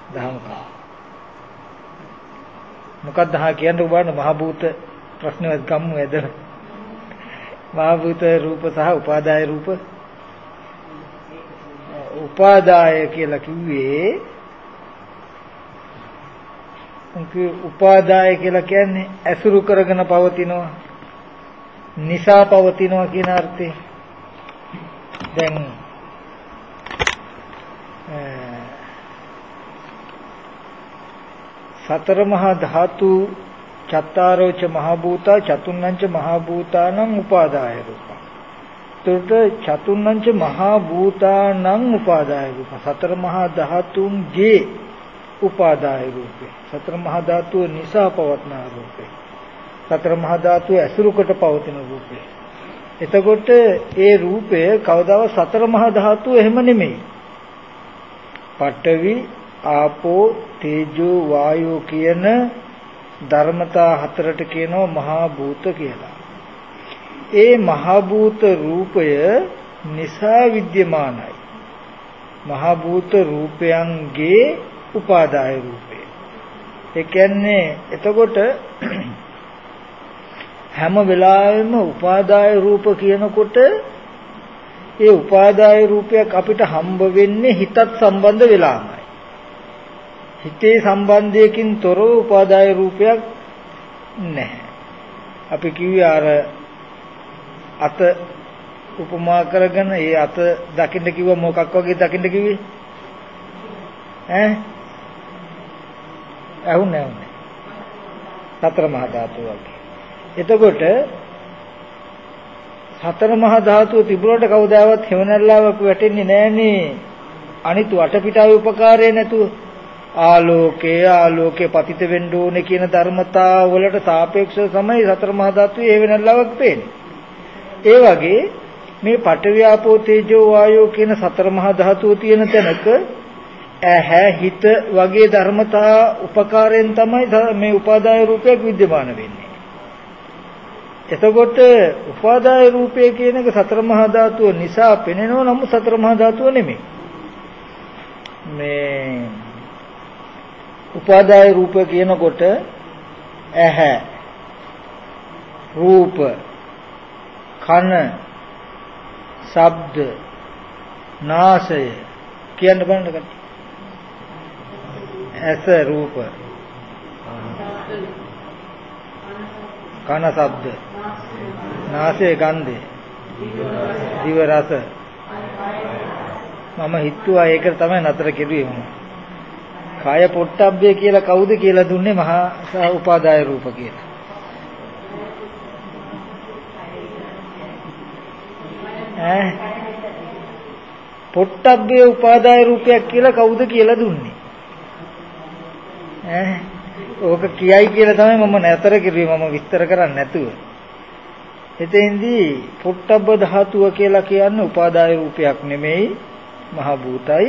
දහම කම. මොකක්ද හා කියන්නේ ඔබට මහ භූත ප්‍රශ්නවත් ගම්මු ඇදලා. මහ භූත රූප සහ උපාදාය රූප. උපාදාය කියලා කිව්වේ උපාදාය කියලා කියන්නේ ඇසුරු කරගෙන පවතිනවා. නිසා පවතිනවා කියන අර්ථේ. දැන් සතර මහා ධාතු චත්තාරෝච මහ භූතා චතුන්නංච මහ භූතානං උපාදාය රූපං. එතකොට චතුන්නංච මහ භූතානං උපාදාය රූප. සතර මහා ධාතුන්ගේ උපාදාය රූපේ. සතර මහා ධාතුව නිසා පවත්නා රූපේ. සතර මහා ධාතුව ඇසුරු කොට පවතින රූපේ. එතකොට ඒ රූපය කවදාවත් සතර මහා ධාතුව එහෙම නෙමෙයි. පඨවි ආපෝ තේජෝ වායෝ කියන ධර්මතා හතරට කියනවා මහා භූත කියලා. ඒ මහා භූත රූපය නිසා විද්‍යමානයි. මහා භූත රූපයන්ගේ උපාදාය රූපය. ඒ කියන්නේ එතකොට හැම වෙලාවෙම උපාදාය රූප කියනකොට ඒ උපාදාය රූපයක් අපිට හම්බ වෙන්නේ හිතත් සම්බන්ධ වෙලාමයි. හිතේ සම්බන්ධයකින් තොරව උපාදාය රූපයක් නැහැ. අපි කිව්වේ අර අත උපමා කරගෙන ඒ අත දකින්න කිව්ව මොකක් වගේ දකින්න කිව්වේ? ඇහුන්නේ සතර මහා ධාතු වගේ. එතකොට සතර මහා ධාතුව තිබුණාට කවදාවත් හේවණල්ලාවක් වැටෙන්නේ නැහනේ. අනිත් වටපිටාවේ උපකාරය නැතුව ආලෝකයේ පතිත වෙන්න ඕනේ කියන ධර්මතා වලට සාපේක්ෂව තමයි සතර මහා ධාතුවේ හේවණල්ලාවක් පේන්නේ. ඒ වගේ මේ පඨවි ආපෝ තේජෝ වායෝ කියන සතර මහා ධාතුව තියෙන තැනක ඇහැ හිත වගේ ධර්මතා උපකාරයෙන් තමයි මේ උපාදාය රූපයක් විද්‍යමාන වෙන්නේ. එතකොට උපාදාය රූපය කියන එක සතර මහා ධාතුව නිසා පෙනෙනව නම් සතර මහා ධාතුව නෙමෙයි. මේ උපාදාය රූප කියනකොට ඇහැ රූප කන ශබ්ද නාසය කියන්න බලන්න. ඇස රූප කන ශබ්ද නාසය ගන්ධය දිව රස. මම හිතුවා ඒක තමයි නතර කෙරුවේ මම. කාය පොට්ටබ්බේ කියලා කවුද කියලා දුන්නේ මහා උපාදාය රූප කියලා. පොට්ටබ්බේ උපාදාය රූපයක් කියලා කවුද කියලා දුන්නේ? ඕක කියයි කියලා තමයි මම නතර කිව්වේ මම විස්තර කරන්නේ නැතුව. එතෙන්දී පොට්ටබ්බ ධාතුව කියලා කියන්නේ උපාදාය රූපයක් නෙමෙයි මහ භූතයි.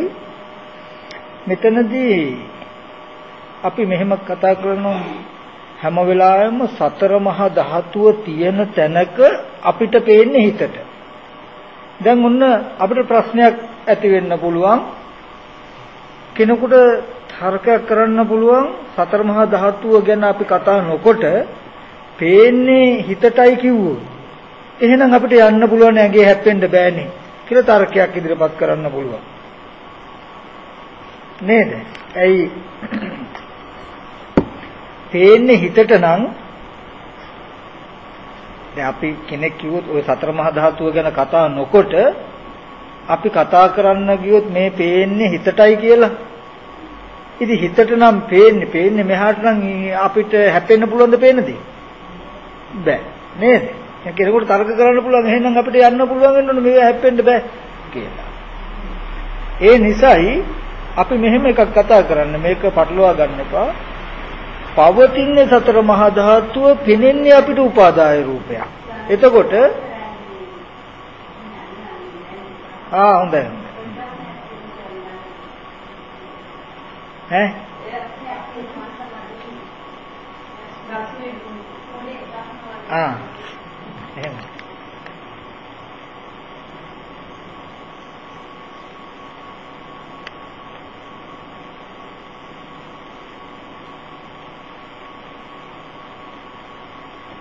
මෙතනදී අපි මෙහෙම කතා කරනවා හැම වෙලාවෙම සතර මහා ධාතුව තියෙන තැනක අපිට පේන්නේ හිතට. දැන් ඔන්න අපිට ප්‍රශ්නයක් ඇති වෙන්න පුළුවන්. කෙනෙකුට තර්කයක් කරන්න පුළුවන් සතර මහා ධාතුව ගැන අපි කතා නොකොට පේන්නේ හිතටයි කිව්වොත් එහෙනම් අපිට යන්න පුළුවන් ඇඟේ හැප්පෙන්න බෑනේ කියලා තර්කයක් ඉදිරිපත් කරන්න පුළුවන් නේද? ඇයි පේන්නේ හිතට නම් දැන් අපි කෙනෙක් කිව්වොත් ওই සතර මහා ධාතුව ගැන කතා නොකොට අපි කතා කරන්න ගියොත් මේ පේන්නේ හිතටයි කියලා. ඉතින් හිතට නම් පේන්නේ මෙහාට නම් අපිට හැපෙන්න පුළුවන්ද පේන්නේ? බෑ නේද? දැන් කෙනෙකුට තර්ක කරන්න පුළුවන් එහෙනම් අපිට යන්න පුළුවන් වෙනවනේ මේව හැප්පෙන්න බෑ කියලා. ඒ නිසායි අපි මෙහෙම එකක් කතා කරන්න මේක පටලවා ගන්න එපා. පවතින්නේ සතර මහා ධාතුව පෙනෙන්නේ අපිට උපාදාය රූපයක්. එතකොට හොඳයි. එහෙම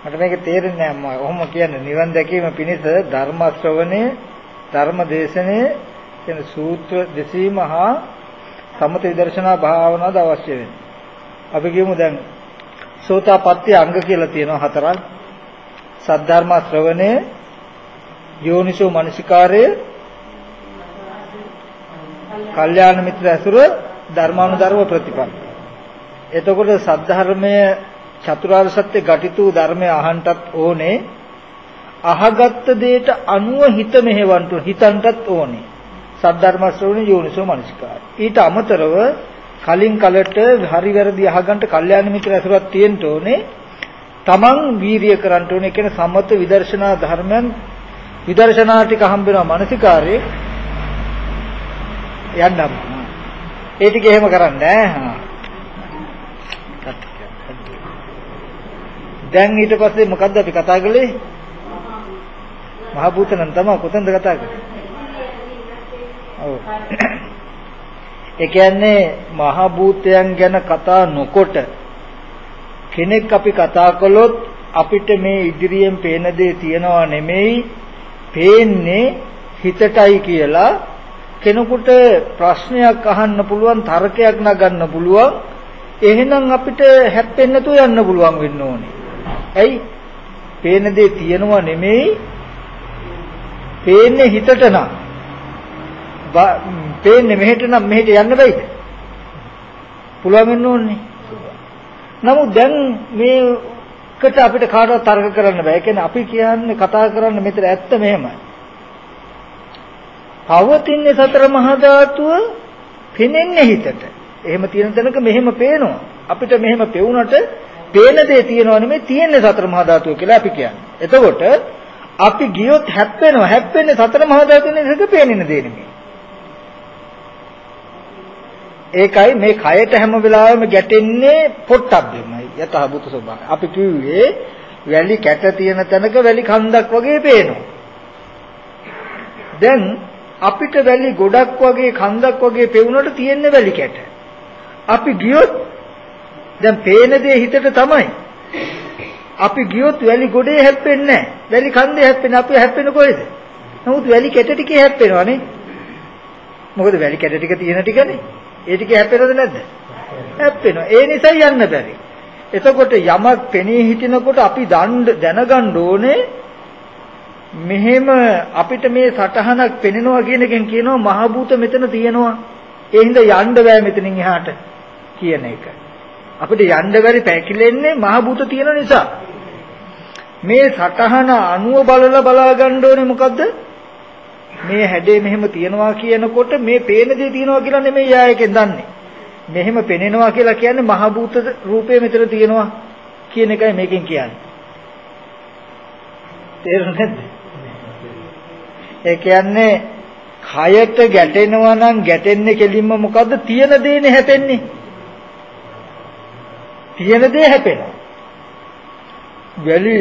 මට මේක තේරෙන්නේ නැහැ අම්මා. ඔහොම කියන්නේ නිවන් දැකීම පිණිස ධර්ම ශ්‍රවණය, ධර්ම දේශනය කියන සූත්‍ර දෙසීම හා සමත විදර්ශනා භාවනාවද අවශ්‍ය වෙන්නේ. අපි කියමු දැන් සෝතාපට්ටි අංග කියලා තියෙනවා 4ක්. සද්ධර්ම ශ්‍රවණය, යෝනිසෝ මනසිකාරය, කල්යාණ මිත්‍ර ඇසුර, ධර්මානුධර්ම ප්‍රතිපන්න. එතකොට සද්ධර්මයේ චතුරාර්ය සත්‍ය ගටිතු ධර්මය අහන්නටත් ඕනේ. අහගත්ත දෙයට අනුව හිත මෙහෙවන්න හිතන්නටත් ඕනේ. සද්ධර්ම ශ්‍රවණය යෝනිසෝ මනසිකාරය. ඊට අමතරව කලින් කලට හරි වැරදි අහගන්න කල්යාණ මිත්‍ර ඇසුරක් තියෙන්න ඕනේ. තමන් වීරිය කරන්න ඕනේ කියන සම්මත විදර්ශනා ධර්මයන් විදර්ශනා ටික හම්බ වෙනවා මනසිකාරයේ යන්නම්. ඒ ටික එහෙම කරන්නේ නැහැ. දැන් ඊට පස්සේ මොකද්ද අපි කතා කළේ? මහ භූතයන් තමයි කොතනද කතා කරන්නේ? ඔව්. ඒ කියන්නේ මහ භූතයන් ගැන කතා නොකොට කෙනෙක් අපි කතා කළොත් අපිට මේ ඉදිරියෙන් පේන දේ තියනවා නෙමෙයි, පේන්නේ හිතටයි කියලා කෙනෙකුට ප්‍රශ්නයක් අහන්න පුළුවන්, තර්කයක් නගන්න පුළුවන්. එහෙනම් අපිට හැප්පෙන්න නැතුව යන්න පුළුවන් වෙන්න ඕනේ. ඇයි? පේන දේ තියනවා නෙමෙයි, පේන්නේ හිතට නම්. පේන්නේ මෙහෙට නම් මෙහෙට යන්න බෑද? පුළුවන් වෙන්න ඕනේ. නමුත් දැන් මේකට අපිට කාටවත් තර්ක කරන්න බෑ. ඒ කියන්නේ අපි කියන්නේ කතා කරන්න මෙතන ඇත්ත මෙහෙමයි. පවතින්නේ සතර මහා ධාතුව පෙනෙන්නේ හිතට. එහෙම තියෙන තැනක මෙහෙම පේනවා. අපිට මෙහෙම පෙවුනට පේන දේ තියෙනව නෙමෙයි, තියෙන්නේ සතර මහා ධාතුව කියලා අපි කියන්නේ. එතකොට අපි ගියොත් හැප්පෙනවා. හැප්පෙන්නේ සතර මහා ධාතුවේ නේද පේන්නේ දේ නෙමෙයි. ඒකයි මේ කයට හැම වෙලාවෙම ගැටෙන්නේ පොට්ටබ්බෙමයි යතහබුත ස්වභාවය. අපි කිව්වේ වැලි කැට තියෙන තැනක වැලි කන්දක් වගේ පේනවා. දැන් අපිට වැලි ගොඩක් වගේ කන්දක් වගේ පෙවුනට තියෙන්නේ වැලි කැට. අපි ගියොත් දැන් පේන දේ හිතට තමයි. අපි ගියොත් වැලි ගොඩේ හැප්පෙන්නේ නැහැ. වැලි කන්දේ හැප්පෙන්නේ. අපි හැප්පෙන්නේ කොහෙද? නමුත් වැලි කැට ටිකේ හැප්පෙනවනේ. මොකද වැලි කැට ටික තියෙන ටිකනේ. ඒ ටික හැප්පෙනවද නැද්ද? හැප්පෙනවා. ඒ නිසා යන්න බැරි. එතකොට යමක් පෙනී හිටිනකොට අපි දැනගන්න ඕනේ මෙහෙම අපිට මේ සටහනක් පෙනෙනවා කියන එකෙන් කියනවා මහ භූත මෙතන තියෙනවා. ඒ හින්දා යන්න බෑ මෙතනින් එහාට කියන එක. අපිට යන්න බැරි පැකිලෙන්නේ මහ භූත තියෙන නිසා. මේ සටහන අනුව බලා ගන්න ඕනේ මොකද්ද? මේ හැඩේ මෙහෙම තියනවා කියනකොට මේ පේන දේ තියනවා කියලා නෙමෙයි යා එකෙන් දන්නේ. මෙහෙම පෙනෙනවා කියලා කියන්නේ මහ භූත රූපේ මෙතන තියනවා කියන එකයි මේකෙන් කියන්නේ. තේරුණාද? ඒ කියන්නේ කයට ගැටෙනවා නම් ගැටෙන්නේ කෙලින්ම මොකද්ද? තියෙන දේනේ හැපෙන්නේ. තියෙන දේ හැපෙනවා. වැලි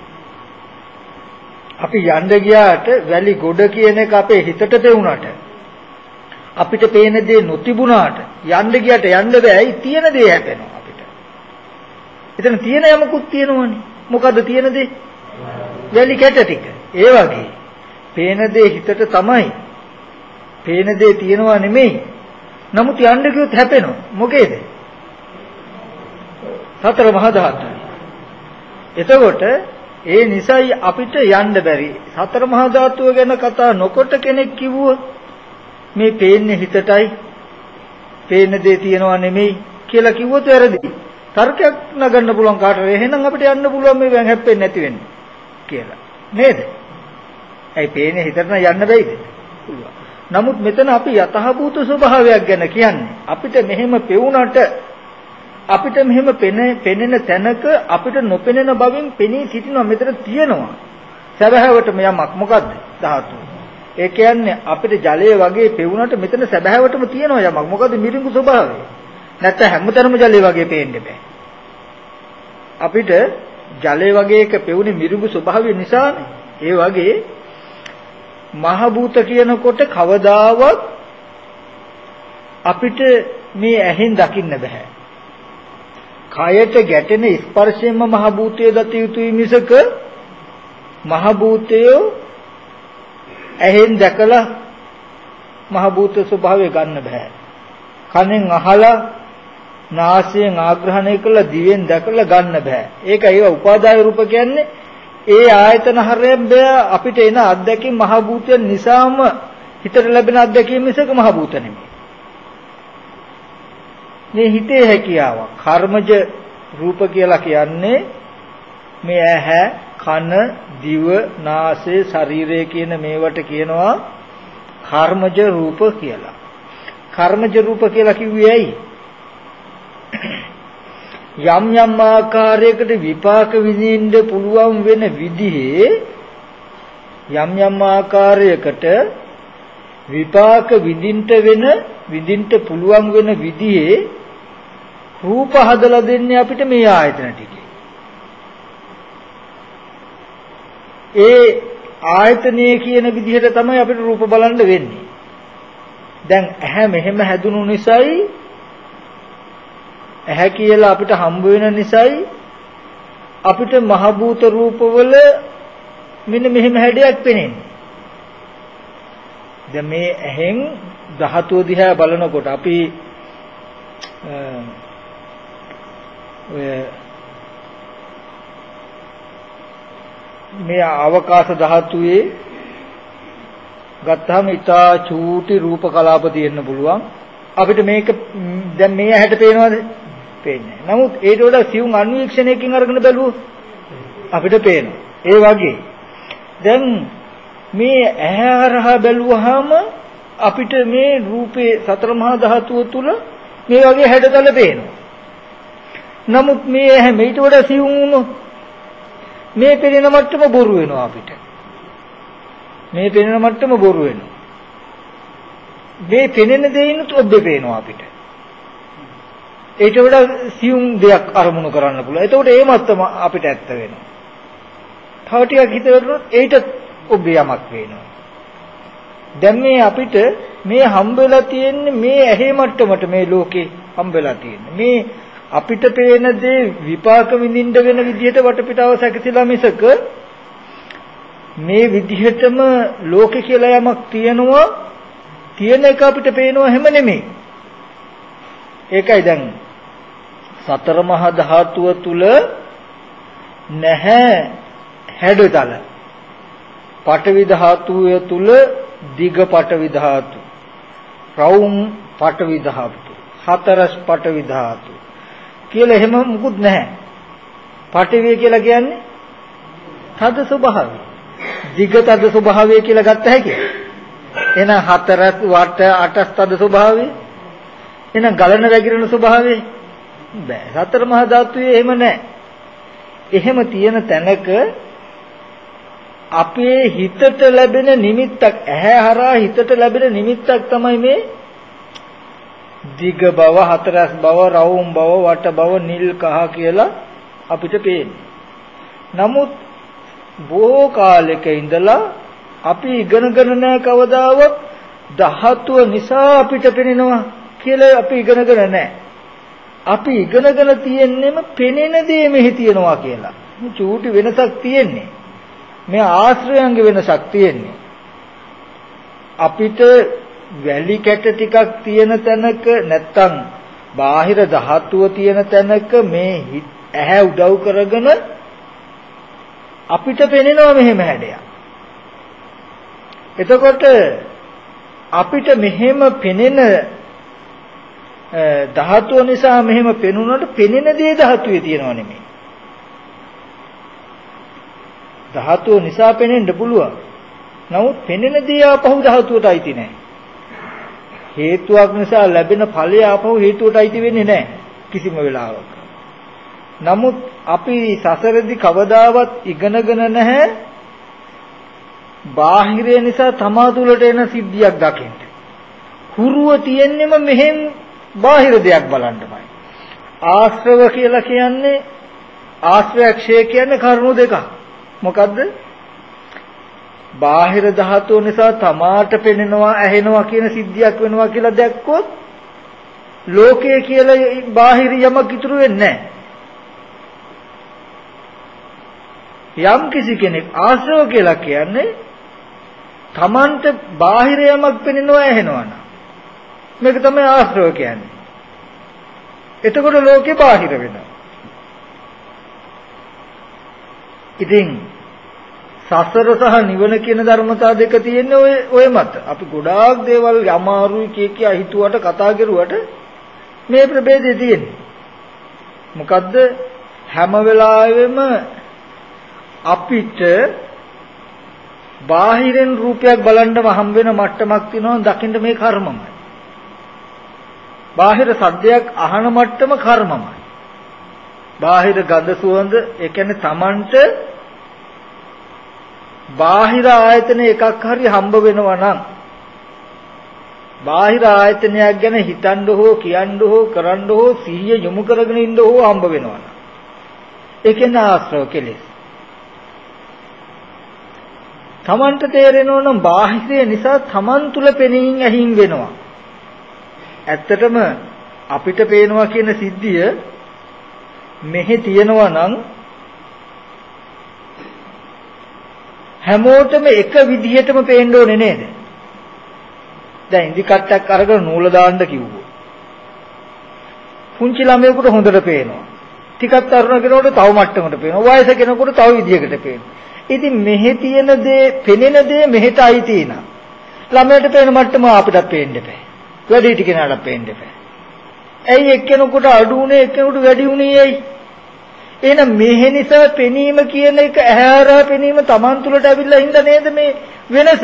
අපි යන්න ගියාට වැලි ගොඩ කියන එක අපේ හිතට පෙවුනට අපිට පේන දේ නොතිබුණාට යන්න ගියට යන්න බෑ. තියෙන දේ හැපෙනවා අපිට. එතන තියෙන යමකුත් තියෙනවනේ. මොකද්ද තියෙන දේ? වැලි කැට ටික. ඒ වගේ පේන දේ හිතට තමයි. පේන දේ තියෙනවා නෙමෙයි. නමුත් යන්න ගියොත් හැපෙනවා. මොකේද? සතර මහා ධාතු. එතකොට ඒ නිසයි අපිට යන්න බැරි. සතර මහා ධාතුව ගැන කතා නොකොට කෙනෙක් කිව්වොත් මේ පේන්නේ හිතටයි, පේන දේ තියනවා නෙමෙයි කියලා කිව්වොත් වැරදි. තර්කයක් නගන්න පුළුවන් කාටද? එහෙනම් අපිට යන්න පුළුවන් මේ වෙන් හැප්පෙන්නේ නැති වෙන්නේ කියලා. නේද? ඇයි පේන්නේ හිතට නම් යන්න බැයිද? පුළුවන්. නමුත් මෙතන අපි යතහභූත ස්වභාවයක් ගැන කියන්නේ. අපිට මෙහෙම පෙවුනට අපිට මෙහෙම පෙනෙන තැනක අපිට නොපෙනෙන බවින් පෙනී සිටිනවා. මෙතන තියෙනවා. සැබෑවටම යමක් මොකද්ද? ධාතු. ඒ කියන්නේ අපිට ජලයේ වගේ පෙවුනට මෙතන සැබෑවටම තියෙනවා යමක්. මොකද්ද? මිරිඟු ස්වභාවය. නැත්නම් හැමතැනම ජලයේ වගේ පේන්න බෑ. අපිට ජලයේ වගේ එක පෙවුනේ මිරිඟු ස්වභාවය නිසානේ. ඒ වගේ මහ භූත කියනකොට කවදාවත් අපිට මේ ඇහෙන් දකින්න බෑ. කයට ගැටෙන ස්පර්ශයෙන්ම මහ භූතය දත යුතුයි මිසක මහ භූතය ඇහෙන් දැකලා මහ භූත ස්වභාවය ගන්න බෑ. කනෙන් අහලා නාසයෙන් ආග්‍රහණය කළා දිවෙන් දැකලා ගන්න බෑ. ඒක ඒව උපාදාය රූප කියන්නේ ඒ ආයතන හරයෙන් අපිට එන අත්දැකීම් මහ භූතයන් නිසාම හිතට ලැබෙන අත්දැකීම් මිසක මහ භූත නෙමෙයි. මේ හිතේ හැකියාව කර්මජ රූප කියලා කියන්නේ මේ ඇහැ කන දිව නාසය ශරීරය කියන මේවට කියනවා කර්මජ රූප කියලා. කර්මජ රූප කියලා කිව්වේ ඇයි? යම් යම් ආකාරයකට විපාක විඳින්න පුළුවන් වෙන විදිහේ යම් යම් ආකාරයකට විපාක විඳින්න පුළුවන් වෙන විදිහේ රූප හදලා දෙන්නේ අපිට මේ ආයතන ටිකේ. ඒ ආයතනයේ කියන විදිහට තමයි අපිට රූප බලන්න වෙන්නේ. දැන් ඇහැ මෙහෙම හැදුණු නිසායි ඇහැ කියලා අපිට හම්බ වෙන නිසායි අපිට මහ භූත රූපවල මෙන්න මෙහෙම හැඩයක් පෙනෙන්නේ. දැන් මේ ඇහෙන් ධාතුව දිහා බලනකොට අපි මේ අවකාශ ධාතුවේ ගත්තාම ඉතා චූටි රූප කලාප තියෙන්න පුළුවන්. අපිට මේක දැන් මේ ඇහැට පේනවද? පේන්නේ නැහැ. නමුත් ඒට වඩා සියුම් අන්වීක්ෂණයකින් අරගෙන බැලුවොත් අපිට පේනවා. ඒ වගේ දැන් මේ ඇහැ හරහා බැලුවාම අපිට මේ රූපේ සතර මහා ධාතුව තුල මේ වගේ හැඩතල පේනවා. නමුත් මේ ඇහැ මේට වඩා සියුම් වුණොත් මේ පෙනෙන මට්ටම බොරු වෙනවා අපිට. මේ පෙනෙන මට්ටම බොරු වෙනවා. මේ පෙනෙන දෙයිනුත් ඔබ්බේ පේනවා අපිට. ඒට වඩා සියුම් දෙයක් අරමුණු කරන්න පුළුවන්. එතකොට ඒ මට්ටම අපිට ඇත්ත වෙනවා. තව ටිකක් හිතවලුනොත් ඒට ඔබ්බේ යමක් වෙනවා. දැන් මේ අපිට මේ හම්බෙලා තියෙන්නේ මේ ඇහි මට්ටමට මේ ලෝකේ හම්බෙලා තියෙන්නේ. මේ අපිට පේන දේ විපාක විඳින්න වෙන විදිහට වටපිටාව සැකසීලා මිසක මේ විදිහටම ලෝකේ කියලා යමක් තියෙනවා තියෙන එක අපිට පේනවා හැම නෙමෙයි. ඒකයි දැන් සතර මහා ධාතුව තුල නැහැ හැඩතල. පඨවි ධාතුව තුල දිග පඨවි ධාතු, රවුම් පඨවි ධාතු, හතරස් පඨවි ධාතු කියලා එහෙම මුකුත් නැහැ. පඨවි කියලා කියන්නේ තද ස්වභාවය. දිග තද ස්වභාවය කියලා ගත්ත හැකියි. එහෙනම් හතරස් වට අටස් තද ස්වභාවය. එහෙනම් ගලන වැగిරෙන ස්වභාවය බෑ. සතර මහා ධාතුවේ එහෙම නැහැ. එහෙම තියෙන තැනක අපේ හිතට ලැබෙන නිමිත්තක් ඇහැ හරහා හිතට ලැබෙන නිමිත්තක් තමයි මේ දිග බව, හතරස් බව, රවුම් බව, වට බව, නිල් කහ කියලා අපිට පේන්නේ. නමුත් බොහෝ කාලයක ඉඳලා අපි ඉගෙනගෙන නැහැ කවදාවත් ධාතුව නිසා අපිට පෙනෙනවා කියලා අපි ඉගෙනගෙන නැහැ. අපි ඉගෙනගෙන තියෙන්නේම පෙනෙන දේ මෙහි තියෙනවා කියලා. චූටි වෙනසක් තියෙන්නේ. මේ ආශ්‍රයයන්ගේ වෙනසක් තියෙන්නේ. අපිට වැලි කැට ටිකක් තියෙන තැනක නැත්තම් බාහිර ධාතුව තියෙන තැනක මේ ඇහැ උදව් කරගෙන අපිට පෙනෙනවා මෙහෙම හැඩයක්. එතකොට අපිට මෙහෙම පෙනෙන ධාතුව නිසා මෙහෙම පෙනුනොත් පෙනෙන දේ ධාතුවේ තියෙනව නෙමෙයි. ධාතුව නිසා පෙනෙන්න පුළුවන්. නමුත් පෙනෙන දේ ආපහු ධාතුවට අයිති නැහැ. හේතුවක් නිසා ලැබෙන ඵලය ආපහු හේතුවට අයිති වෙන්නේ නැහැ කිසිම වෙලාවක. නමුත් අපි සසරදී කවදාවත් ඉගෙනගෙන නැහැ බාහිරය නිසා තමා තුළට එන සිද්ධියක් දකින්න. හුරුව තියෙන්නෙම මෙහෙන් බාහිර දෙයක් බලන්නමයි. ආශ්‍රව කියලා කියන්නේ ආශ්‍රයක්ෂය කියන්නේ කරුණු දෙකක්. මොකද්ද? බාහිර ධාතුව නිසා තමාට පෙනෙනවා ඇහෙනවා කියන සිද්ධියක් වෙනවා කියලා දැක්කොත් ලෝකය කියලා බාහිර යමක් ඉතුරු වෙන්නේ නැහැ. යම් කිසි කෙනෙක් ආශ්‍රව කියලා කියන්නේ තමන්ට බාහිර යමක් පෙනෙනවා ඇහෙනවා නම් මේක තමයි ආශ්‍රව කියන්නේ. එතකොට ලෝකේ බාහිර වෙනවා. ඉතින් සසර සහ නිවන කියන ධර්මතා දෙක තියෙන්නේ ඔය මත. අපි ගොඩාක් දේවල් අමාරුයි කිය හිතුවට කතා කරුවට මේ ප්‍රභේදය තියෙන්නේ. මොකද්ද? හැම වෙලාවෙම අපිට බාහිරෙන් රූපයක් බලන්නම හම් වෙන මට්ටමක් තියෙනවා දකින්න මේ කර්මමයි. බාහිර සද්දයක් අහන මට්ටම කර්මමයි. බාහිර ගඳ සුවඳ ඒ කියන්නේ Tamanට බාහිර ආයතන එකක් හරි හම්බ වෙනවා නම් බාහිර ආයතනයක් ගැන හිතන්න හෝ කියන්න හෝ කරන්න හෝ සිහිය යොමු කරගෙන ඉන්න හෝ හම්බ වෙනවා නම් ඒ කියන්නේ ආශ්‍රව කෙලෙස්. Tamanට තේරෙනවා නම් බාහිරය නිසා Taman තුල පෙනීම ඇහිම් වෙනවා. ඇත්තටම අපිට පේනවා කියන සිද්ධිය මෙහි තියෙනවා නම් හැමෝටම එක විදිහටම පේන්න ඕනේ නේද? දැන් ඉදි කට්ටක් අරගෙන නූල දාන්න කිව්වෝ. පුංචි ළමයෙකුට හොඳට පේනවා. ටිකක් තරුණ කෙනෙකුට තව මට්ටමකට පේනවා. වයස කෙනෙකුට තව විදිහකට පේනවා. ඉතින් මෙහි තියෙන දේ, පෙනෙන දේ මෙහෙට අයිති නා. ළමයට පේන මට්ටම අපිටත් පේන්න බෑ. වැඩි ටික කෙනාට පේන්න බෑ. ඇයි එක්කෙනෙකුට අඩු උනේ එක්කෙනෙකුට වැඩි උනේ ඇයි? එහෙනම් මෙහෙ නිසා පෙනීම කියන එක ඇහැරා පෙනීම Taman තුලට ඇවිල්ලා හින්දා නේද මේ වෙනස?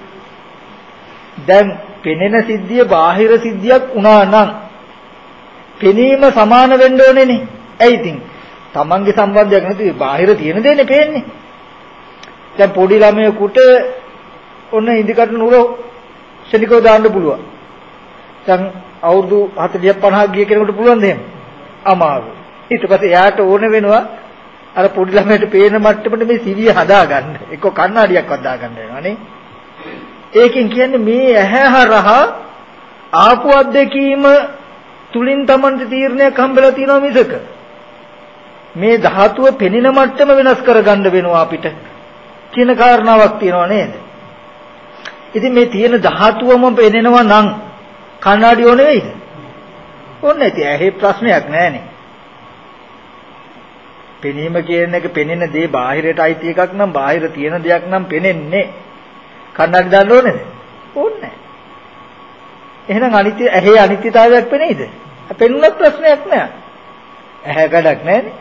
දැන් පෙනෙන සිද්ධිය බාහිර සිද්ධියක් වුණා නම් පෙනීම සමාන වෙන්න ඕනේනේ. ඇයි ඉතින්? Tamanගේ සම්බන්ධයක් නැති බාහිර තියෙන දේනේ පේන්නේ. දැන් පොඩි ළමයෙකුට ඔන්න ඉදිකට නුර ශනිකව දාන්න පුළුවන්. දැන් අවුරුදු 40ක් 50ක් ගිය කෙනෙකුට පුළුවන් දෙන්න. අමාරුයි. ඊට පස්සේ එයාට ඕන වෙනවා අර පොඩි ළමයට පේන මට්ටමට මේ සිවිය හදාගන්න. එක්ක කණ්ණාඩියක්වත් දාගන්න වෙනවා නේ. ඒකෙන් කියන්නේ මේ ඇහැ හරහා ආපු අත්දැකීම තුලින් Tamanට තීරණයක් හම්බෙලා තියෙනවා මිසක මේ ධාතුව පෙනෙන මට්ටම වෙනස් කරගන්න වෙනවා අපිට කියන කාරණාවක් තියෙනවා නේද? ඉතින් මේ තියෙන ධාතුවම පෙනෙනවා නම් කණ්ණාඩිය ඕනේ වෙයිද? ඕනේ නැති. ඇහි ප්‍රශ්නයක් නැහැනේ. පෙනීම කියන එක පෙනෙන දේ බාහිරට අයිති එකක් නම් බාහිර තියෙන දෙයක් නම් පෙනෙන්නේ. කණ්ණාඩි දාන්න ඕනේද? ඕනේ නැහැ. එහෙනම් අනිත්‍ය ඇහි අනිත්‍යතාවයක් පෙනෙයිද? පෙනුනත් ප්‍රශ්නයක් නෑ. ඇහැ ගඩක් නෑනේ.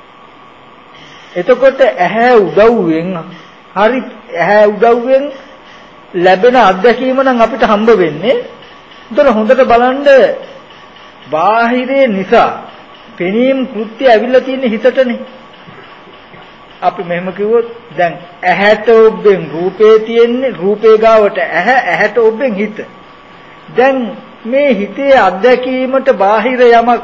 එතකොට ඇහැ උදව්වෙන් හරි ඇහැ උදව්වෙන් ලැබෙන අත්දැකීම නම් අපිට හම්බ වෙන්නේ. ඒතර හොඳට බලන්න බාහිරේ නිසා පෙනීම් කෘත්‍ය ඇවිල්ලා තියෙන හිතටනේ. අපි මෙහෙම කිව්වොත් දැන් ඇහැට ඔබෙන් රූපේ තියෙන්නේ රූපේ ගාවට ඇහැට ඔබෙන් හිත. දැන් මේ හිතේ අත්දැකීමට බාහිර යමක්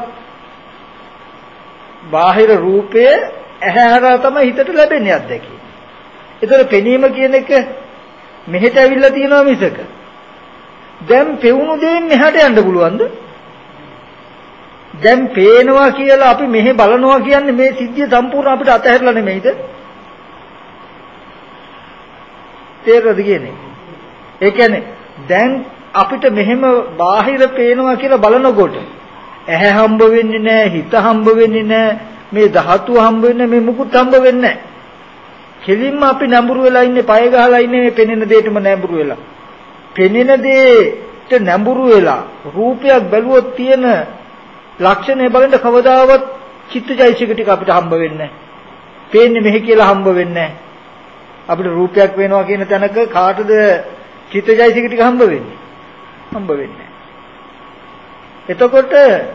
බාහිර රූපය ඇහැ හරහා තමයි හිතට ලැබෙන්නේ අත්දැකීම. ඒතර පෙනීම කියන එක මෙහෙට ඇවිල්ලා තියෙනවා මිසක දැන් පෙවුණු දෙයින් මෙහාට යන්න පුළුවන්ද? දැන් පේනවා කියලා අපි මෙහෙ බලනවා කියන්නේ මේ සිද්ධිය සම්පූර්ණ අපිට අතහැරලා නෙමෙයිද? තේරෙද කියන්නේ? ඒ කියන්නේ දැන් අපිට මෙහෙම බාහිර පේනවා කියලා බලනකොට ඇහැ හම්බ වෙන්නේ නැහැ, හිත හම්බ වෙන්නේ නැහැ, මේ ධාතුව හම්බ වෙන්නේ නැහැ, මේ මුකුත් හම්බ වෙන්නේ නැහැ. කෙලින්ම අපි නැඹුරු වෙලා ඉන්නේ, පය ගහලා ඉන්නේ මේ පෙනෙන දෙයටම නැඹුරු වෙලා. පෙනෙන දෙයට නැඹුරු වෙලා රූපයක් බැලුවොත් තියෙන ලක්ෂණය බලන්න කවදාවත් චිත්තජයසික ටික අපිට හම්බ වෙන්නේ නැහැ. පේන්නේ මෙහි කියලා හම්බ වෙන්නේ නැහැ. අපිට රූපයක් වෙනවා කියන තැනක කාටද චිත්තජයසික ටික හම්බ වෙන්නේ? හම්බ වෙන්නේ නැහැ. එතකොට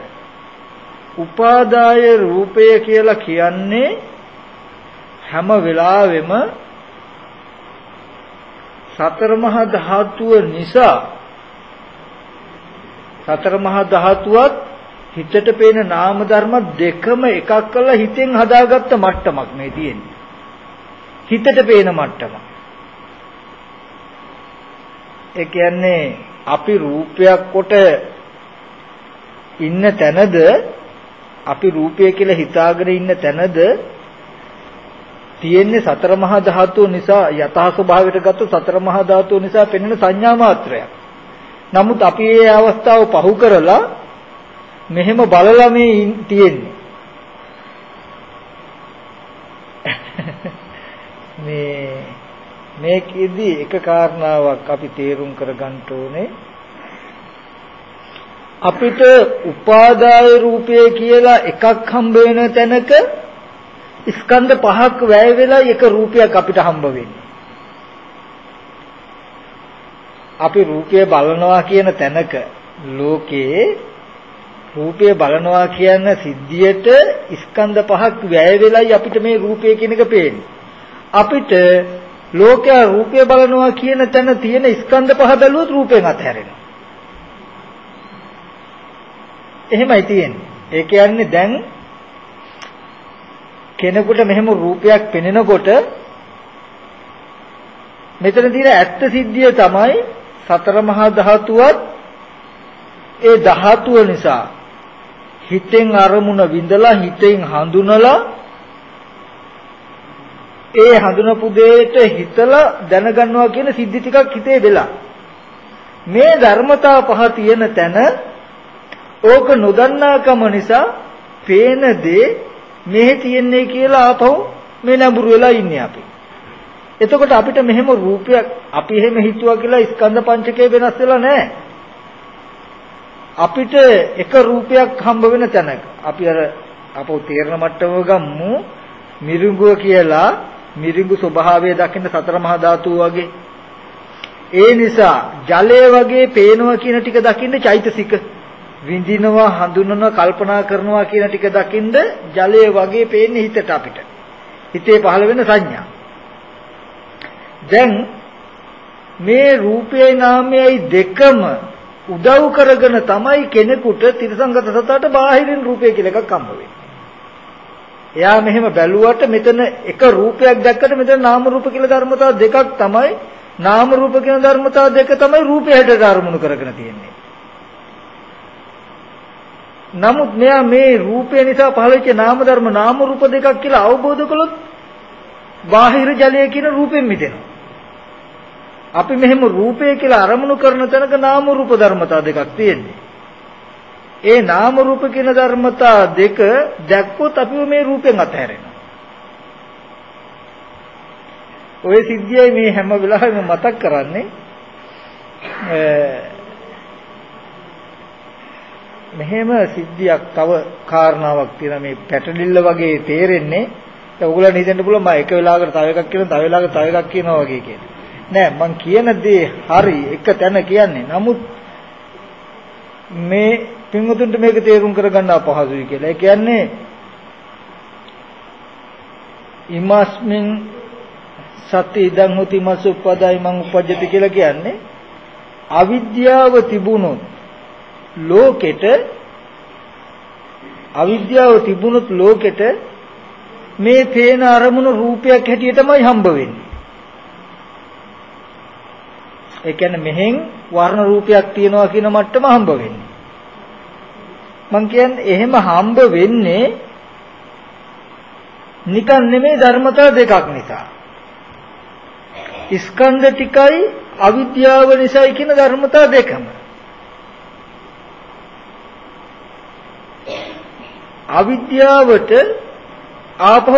උපාදාය රූපය කියලා කියන්නේ හැම වෙලාවෙම සතර මහා ධාතුව නිසා සතර මහා ධාතුවත් හිතට පේන නාම ධර්ම දෙකම එකක් කරලා හිතෙන් හදාගත්ත මට්ටමක් මේ තියෙන්නේ. හිතට පේන මට්ටම. ඒ කියන්නේ අපි රූපයක් කොට ඉන්න තැනද අපි රූපය කියලා හිතාගෙන ඉන්න තැනද තියෙන්නේ සතර මහා ධාතුව නිසා යථා ස්වභාවයට ගත්ත සතර මහා ධාතුව නිසා පෙනෙන සංඥා මාත්‍රයක්. නමුත් අපි මේ අවස්ථාව පහු කරලා මෙහෙම බලලා මේ තියෙන්නේ. මේකෙදි එක කාරණාවක් අපි තේරුම් කරගන්න ඕනේ. අපිට උපාදාය රූපය කියලා එකක් හම්බ වෙන තැනක ස්කන්ධ පහක් වැය වෙලා එක රූපයක් අපිට හම්බ වෙන්නේ. අපි රූපය බලනවා කියන තැනක ලෝකේ රූපය බලනවා කියන සිද්ධියට ස්කන්ධ පහක් වැය වෙලයි අපිට මේ රූපය කියන එක පේන්නේ. අපිට ලෝකයා රූපය බලනවා කියන තැන තියෙන ස්කන්ධ පහ බැලුවොත් රූපයෙන් අතහැරෙනවා. එහෙමයි තියෙන්නේ. ඒ කියන්නේ දැන් කෙනෙකුට මෙහෙම රූපයක් පෙනෙනකොට මෙතන තියෙන ඇත්ත සිද්ධිය තමයි සතර මහා ධාතුවත් ඒ ධාතුව නිසා හිතෙන් අරමුණ විඳලා හිතෙන් හඳුනලා ඒ හඳුනපු දෙයට හිතලා දැනගන්නවා කියන සිද්ධි ටිකක් හිතේ වෙලා මේ ධර්මතා පහ තියෙන තැන ඕක නොදන්නාකම නිසා පේන දේ මෙහෙ තියන්නේ කියලා ආපහු මේ නඹුරු වෙලා ඉන්නේ අපි. එතකොට අපිට මෙහෙම රූපයක් අපි එහෙම හිතුවා කියලා ස්කන්ධ පංචකය වෙනස් වෙලා නැහැ. අපිට එක රූපයක් හම්බ වෙන තැනක අපි අර අපෝ තේරණ මට්ටම ගමු මිරිඟුව කියලා මිරිඟු ස්වභාවය දකින්න සතර මහා ධාතු වගේ. ඒ නිසා ජලය වගේ පේනවා කියන ටික දකින්න චෛතසික විඳිනවා හඳුනනවා කල්පනා කරනවා කියන ටික දකින්න ජලය වගේ පේන්නේ හිතට අපිට. හිතේ පහළ වෙන සංඥා. දැන් මේ රූපේ නාමයයි දෙකම උදව් කරගෙන තමයි කෙනෙකුට තිරසංගත සතට බාහිරින් රූපය කියලා එකක් හම්බ වෙන්නේ. එයා මෙහෙම බැලුවට මෙතන එක රූපයක් දැක්කට මෙතන නාම රූප කියලා ධර්මතා දෙකක් තමයි නාම රූප කියන ධර්මතා දෙක තමයි රූපය හැටට අරමුණු කරගෙන තියෙන්නේ. නමුත් මෙයා මේ රූපය නිසා පහළ වෙච්ච නාම ධර්ම නාම රූප දෙකක් කියලා අවබෝධ කළොත් බාහිර ජලය කියන රූපෙන් මිදෙනවා. අපි මෙහෙම රූපය කියලා අරමුණු කරන තැනක නාම රූප ධර්මතා දෙකක් තියෙන්නේ. ඒ නාම රූප කියන ධර්මතා දෙක දැක්කොත් අපිව මේ රූපෙන් අතහැරෙනවා. ඔය සිද්ධියයි මේ හැම වෙලාවෙම මතක් කරන්නේ. මෙහෙම සිද්ධියක් තව කාරණාවක් තියෙනවා මේ පැටලිල්ල වගේ තේරෙන්නේ. ඒක ඔයගොල්ලන් හිතන්න පුළුවන් මම එක වෙලාවකට තව එකක් කියනවා තව වෙලාවකට තව එකක් කියනවා වගේ කියලා. නෑ මං කියන දේ හරි එක තැන කියන්නේ. නමුත් මේ පින්වතුන්ට මේක තේරුම් කරගන්න අපහසුයි කියලා. ඒ කියන්නේ ඉමස්මින් සති ඉදං හොති මස් උපදායි මං උපජ්ජති කියලා කියන්නේ අවිද්‍යාව තිබුණොත් ලෝකෙට අවිද්‍යාව තිබුණොත් ලෝකෙට මේ පේන අරමුණු රූපයක් හැටියටමයි හම්බ වෙන්නේ. ඒ කියන්නේ මෙහෙන් වර්ණ රූපයක් තියෙනවා කියන මට්ටම හම්බ වෙන්නේ. මං කියන්නේ එහෙම හම්බ වෙන්නේ නිකන් නෙමෙයි ධර්මතා දෙකක් නිසා. ස්කන්ධ ටිකයි අවිද්‍යාව නිසායි කියන ධර්මතා දෙකම. අවිද්‍යාවට ආපහු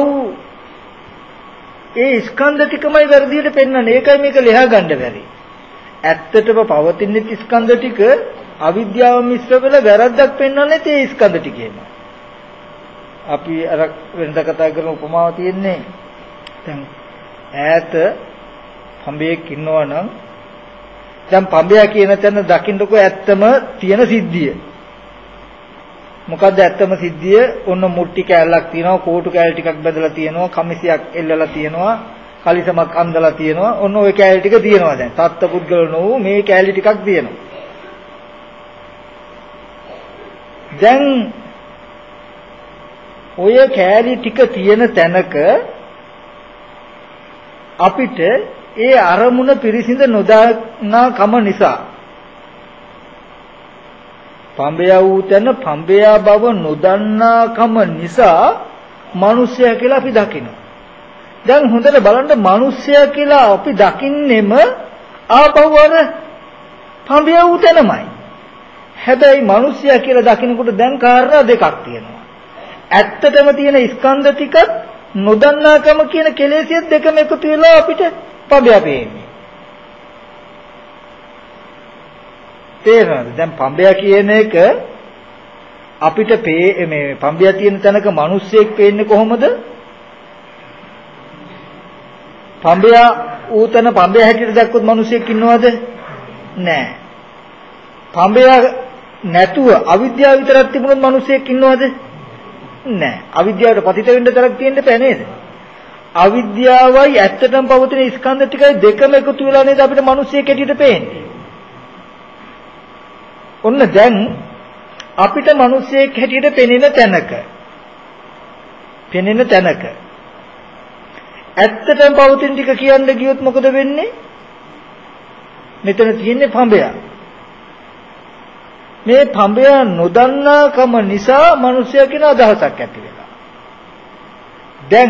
ඒ ස්කන්ධ ටිකමයි වැඩියට පෙන්වන්නේ. ඒකයි මේක ලියා ගන්න බැරි. ඇත්තටම පවතින ස්කන්ධ ටික අවිද්‍යාව මිශ්‍ර වෙලා වැරද්දක් පෙන්වන්නේ ඒ ස්කන්ධ ටිකේම. අපි අර වෙනද කතා කරන උපමාව තියෙන්නේ දැන් ඈත පඹයක් ඉන්නවා නම් දැන් පඹයා කියන තැන දකින්නකෝ ඇත්තම තියෙන සිද්ධිය. මොකද්ද ඇත්තම සිද්ධිය? ඔන්න මුට්ටි කෑල්ලක් තියෙනවා, කෝටු කෑල්ල ටිකක් බැදලා තියෙනවා, කමිසියක් එල්ලලා තියෙනවා, කලිසමක් අන්දලා තියෙනවා. ඔන්න ওই කෑලි ටික තියෙනවා දැන්. සත්පුද්ගල නෝ මේ කෑලි ටිකක් තියෙනවා. දැන් ඔය කෑලි ටික තියෙන තැනක අපිට ඒ අරමුණ පිරිසිඳ නොදන්නා කම නිසා පඹයා වූ තැන පඹයා බව නොදන්නා කම නිසා මිනිසයා කියලා අපි දකිනවා. දැන් හොඳට බලන්න මිනිස්සයා කියලා අපි දකින්නෙම ආපහු අර පඹය උතනමයි. හැබැයි මිනිස්සයා කියලා දකින්නකොට දැන් කාරණා දෙකක් තියෙනවා. ඇත්තටම තියෙන ස්කන්ධ ටිකත් නොදන්නාකම කියන කෙලෙසිය දෙකම එකතු වෙලා අපිට පඹය පේන්නේ. තේරෙනවද? දැන් පඹය කියන එක අපිට මේ පඹය තියෙන තැනක මිනිස්සෙක් පේන්නේ කොහොමද? පඹය ඌතන පඹය හැටියට දැක්කොත් මිනිස්සෙක් ඉන්නවද? නෑ. පඹය නැතුව අවිද්‍යාව විතරක් තිබුණොත් මිනිස්සෙක් ඉන්නවද? නෑ. අවිද්‍යාවට පතිත වෙන්න තරක් තියෙන්න බෑ නේද? අවිද්‍යාවයි ඇත්තටම පවතින ස්කන්ධ ටිකයි දෙකම එකතු වෙලා නේද අපිට මිනිස්සෙක් හැටියට පේන්නේ. ඔන්න දැන් අපිට මිනිස්සෙක් හැටියට පෙනෙන තැනක ඇත්තටම පවතින ටික කියන්න ගියොත් මොකද වෙන්නේ? මෙතන තියෙන්නේ පඹය. මේ පඹය නොදන්නාකම නිසා මිනිසයා කියන අදහසක් ඇති වෙලා. දැන්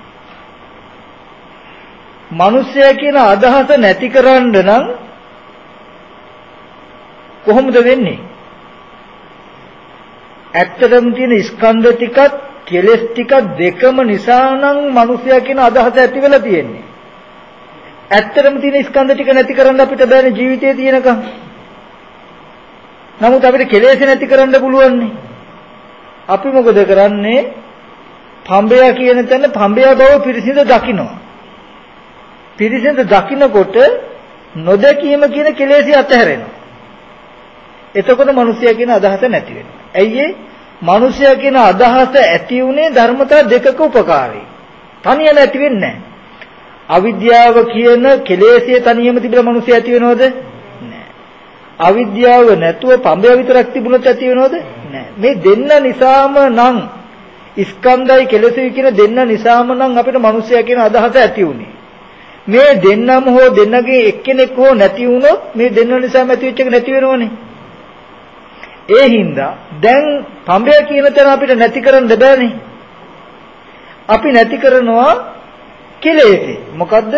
මිනිසයා කියන අදහස නැති කරන්න නම් කොහොමද වෙන්නේ? ඇත්තටම තියෙන ස්කන්ධ ටිකත් කෙලස් ටික දෙකම නිසා නම් මිනිසයා කියන අදහස ඇති වෙලා තියෙන්නේ. ඇත්තටම තියෙන ස්කන්ධ ටික නැති කරන්න අපිට බෑනේ ජීවිතයේ තියෙනකම්. නමුත් අපිට කෙලෙස් නැති කරන්න පුළුවන් නේ. අපි මොකද කරන්නේ? පඹය කියන තැන පඹය බව පිරිසිදු දකින්නවා. පිරිසිදු දකින්නකොට නොදැකීම කියන කෙලෙස් අතහැරෙනවා. එතකොට මිනිසයා කියන අදහස නැති වෙනවා. ඇයි ඒ? මිනිසයා කියන අදහස ඇති උනේ ධර්මතා දෙකක උපකාරී. තනිය නැති වෙන්නේ නැහැ. අවිද්‍යාව කියන කෙලෙස්යේ තනියම තිබිලා මිනිසයා ඇති වෙනවද? නැහැ. අවිද්‍යාව නැතුව පඹය විතරක් තිබුණොත් ඇති වෙනවද? නැහැ. මේ දෙන්න නිසාම නම් ස්කන්ධයි කෙලෙසයි කියන දෙන්න නිසාම නම් අපිට මිනිසයා කියන අදහස ඇති උනේ. මේ දෙන්නම හෝ දෙන්නගේ එක්කෙනෙක් හෝ නැති වුණොත් මේ දෙන්න නිසාම ඇති වෙච්ච එක නැති වෙනවනේ. ඒ හින්දා දැන් පඹය කියන තැන අපිට නැති කරන්න බෑනේ. අපි නැති කරනවා කෙලෙසේ. මොකද්ද?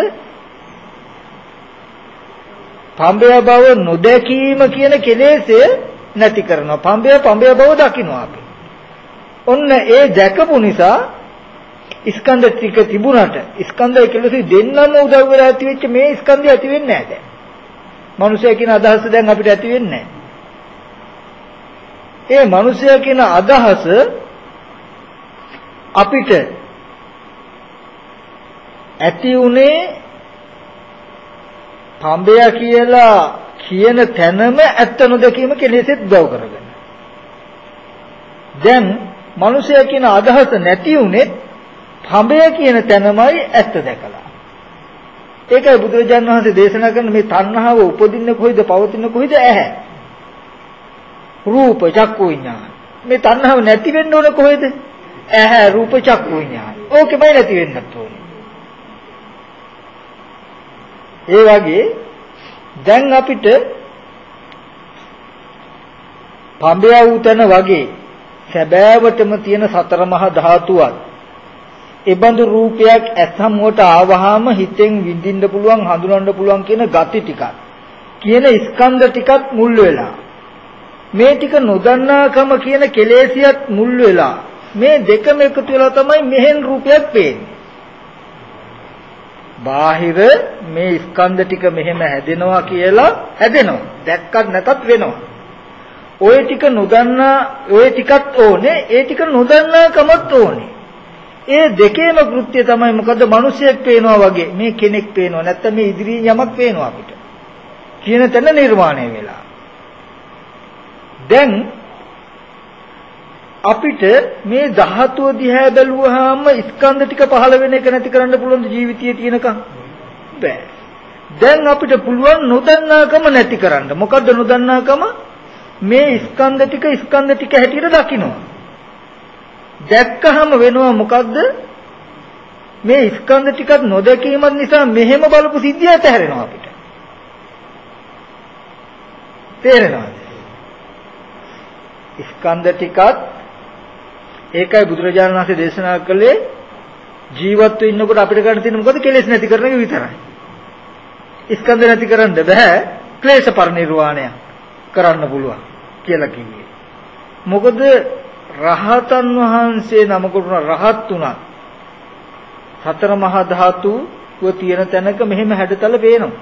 පඹය බව නොදැකීම කියන කෙලෙසේ නැති කරනවා. පඹය බව දකින්නවා අපි. ඔන්න ඒ දැකපු නිසා ස්කන්ධ ටික තිබුණාට ස්කන්ධය කෙලෙසේ දෙන්නම උදව් වෙලා ඇති වෙච්ච මේ ස්කන්ධය ඇති වෙන්නේ නැහැ දැන්. මනුෂ්‍යය කියන අදහස දැන් අපිට ඇති වෙන්නේ නැහැ. ඒ මනුෂ්‍යය කියන අදහස අපිට ඇති උනේ පඹය කියලා කියන තැනම ඇත්ත නොදැකීම කෙලෙසෙත් උදව් කරගෙන. දැන් මනුෂ්‍යය කියන අදහස නැති උනේ පඹය කියන තැනමයි ඇත්ත දැකලා. ඒකයි බුදුරජාණන් වහන්සේ දේශනා කරන මේ තණ්හාව උපදින්නේ කොයිද පවතින්නේ කොයිද? ඇහැ. රූප චක්කු විඥාන. මේ තණ්හාව නැති වෙන්න ඕනේ කොහෙද? ඇහැ රූප චක්කු විඥාන. ඕකෙමයි නැති වෙන්නත් ඕනේ. ඒ වගේ දැන් අපිට පඹය උතන වගේ සැබෑවටම තියෙන සතර මහා ධාතුවත් ඒබඳු රූපයක් ඇසමුවට ආවහම හිතෙන් විඳින්න පුළුවන් හඳුනන්න පුළුවන් කියන gati ටිකක් කියන ස්කන්ධ ටිකත් මුල් වෙලා මේ ටික නොදන්නාකම කියන කෙලෙසියත් මුල් වෙලා මේ දෙකම එකතු වෙලා තමයි මෙහෙන් රූපයක් පේන්නේ. බාහිර මේ ස්කන්ධ ටික මෙහෙම හැදෙනවා කියලා හැදෙනවා. දැක්කත් නැතත් වෙනවා. ওই ටික නොදන්නා ওই ටිකත් ඕනේ, ඒ ටික නොදන්නාකමත් ඕනේ. ඒ දෙකේම කෘත්‍යය තමයි මොකද්ද? මිනිසෙක් පේනවා වගේ මේ කෙනෙක් පේනවා නැත්නම් මේ ඉදිරියෙන් යමක් පේනවා අපිට. කියන තැන නිර්මාණය වෙලා. දැන් අපිට මේ ධාතුව දිහා බැලුවාම ස්කන්ධ ටික පහළ වෙන එක නැති කරන්න පුළුවන් ජීවිතයේ තියෙනකම් බෑ. දැන් අපිට පුළුවන් නොදන්නාකම නැති කරන්න. මොකද්ද නොදන්නාකම? මේ ස්කන්ධ ටික හැටියට දකින්නවා. දැක්කහම වෙනවා මොකද්ද? මේ ස්කන්ධ ටිකත් නොදැකීමත් නිසා මෙහෙම බලපු සිද්ධිය ඇතහැරෙනවා අපිට. තේරෙනවද? ස්කන්ධ ටිකත් ඒකයි බුදුරජාණන් වහන්සේ දේශනා කළේ ජීවත් වෙ ඉන්නකොට අපිට ගන්න තියෙන මොකද? කෙලෙස් නැති කරන එක විතරයි. ස්කන්ධ නැති කරන්න බෑ. ක්ලේශ පරිනිර්වාණය කරන්න පුළුවන් කියලා කිව්වේ. මොකද රහතන් වහන්සේ නමකට රහත් උනා. සතර මහා ධාතුව තියෙන තැනක මෙහෙම හැඩතල පේනවා.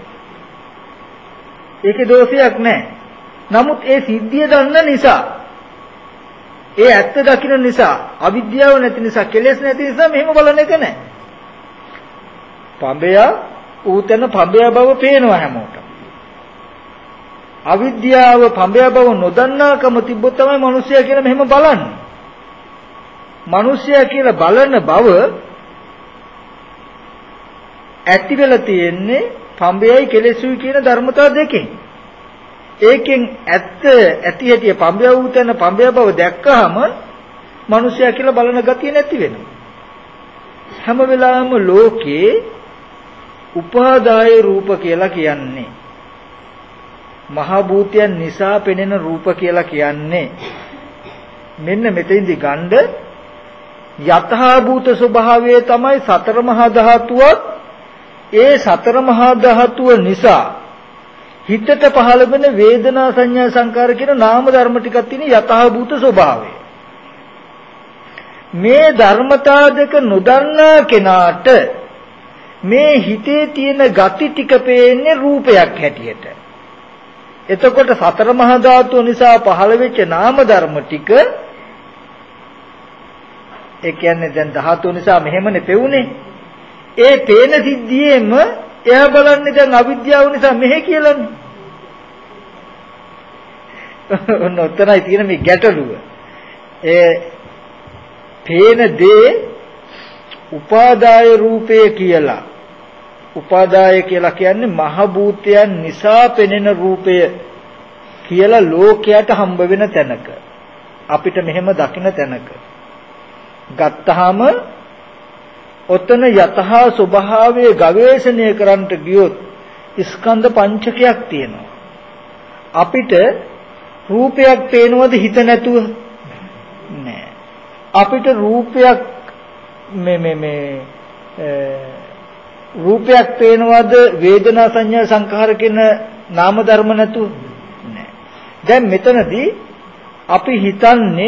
ඒකේ දෝෂයක් නැහැ. නමුත් ඒ සිද්ධිය දන්න නිසා, ඒ ඇත්ත දකින්න නිසා, අවිද්‍යාව නැති නිසා, කෙලෙස් නැති නිසා මෙහෙම බලන එක නැහැ. පඹය ඌතන පඹය බව පේනවා හැමෝටම. අවිද්‍යාව පඹය බව නොදන්නාකම තිබ්බොත් තමයි මිනිස්සයා කියලා මෙහෙම බලන්නේ. මිනිස්සයා කියලා බලන බව ඇති වෙලා තියෙන්නේ පඹයයි කෙලෙසුයි කියන ධර්මතාව දෙකෙන්. ඒකෙන් ඇති හැටි පඹය වූතන පඹය බව දැක්කහම මිනිසයා කියලා බලන ගතිය නැති වෙනවා. හැම වෙලාවෙම ලෝකේ උපාදාය රූප කියලා කියන්නේ මහ භූතයන් නිසා පෙනෙන රූප කියලා කියන්නේ මෙන්න මෙතෙන්දි ගණ්ඩ යතහා භූත ස්වභාවය තමයි සතර මහා ධාතුවත් ඒ සතර මහා ධාතුව නිසා හිතට පහළ වෙන වේදනා සංඥා සංකාර කියන නාම ධර්ම ටිකක් තියෙන යතහා භූත ස්වභාවය. මේ ධර්මතා දෙක නොදන්නා කෙනාට මේ හිතේ තියෙන ගති ටික පේන්නේ රූපයක් හැටියට. එතකොට සතර මහා ධාතුව නිසා පහළ වෙච්ච නාම ධර්ම ටික ඒ කියන්නේ දැන් ධාතුව නිසා මෙහෙමනේ පෙවුනේ. ඒ පේන සිද්ධියේම එයා බලන්නේ දැන් අවිද්‍යාව නිසා මෙහෙ කියලානේ. ඔන්න ඔතනයි තියෙන මේ ගැටලුව. ඒ පේන දේ උපාදාය රූපය කියලා. උපාදාය කියලා කියන්නේ මහ භූතයන් නිසා පෙනෙන රූපය කියලා ලෝකයට හම්බ වෙන තැනක. අපිට මෙහෙම දකින්න තැනක. ගත්තාම ඔතන යතහා ස්වභාවයේ ගවේෂණය කරන්නට ගියොත් ස්කන්ධ පංචකයක් තියෙනවා. අපිට රූපයක් පේනවද හිත නැතුව? නෑ. අපිට රූපයක් රූපයක් පේනවද වේදනා සංඥා සංඛාර කියන නාම ධර්ම නැතුව? නෑ. දැන් මෙතනදී අපි හිතන්නේ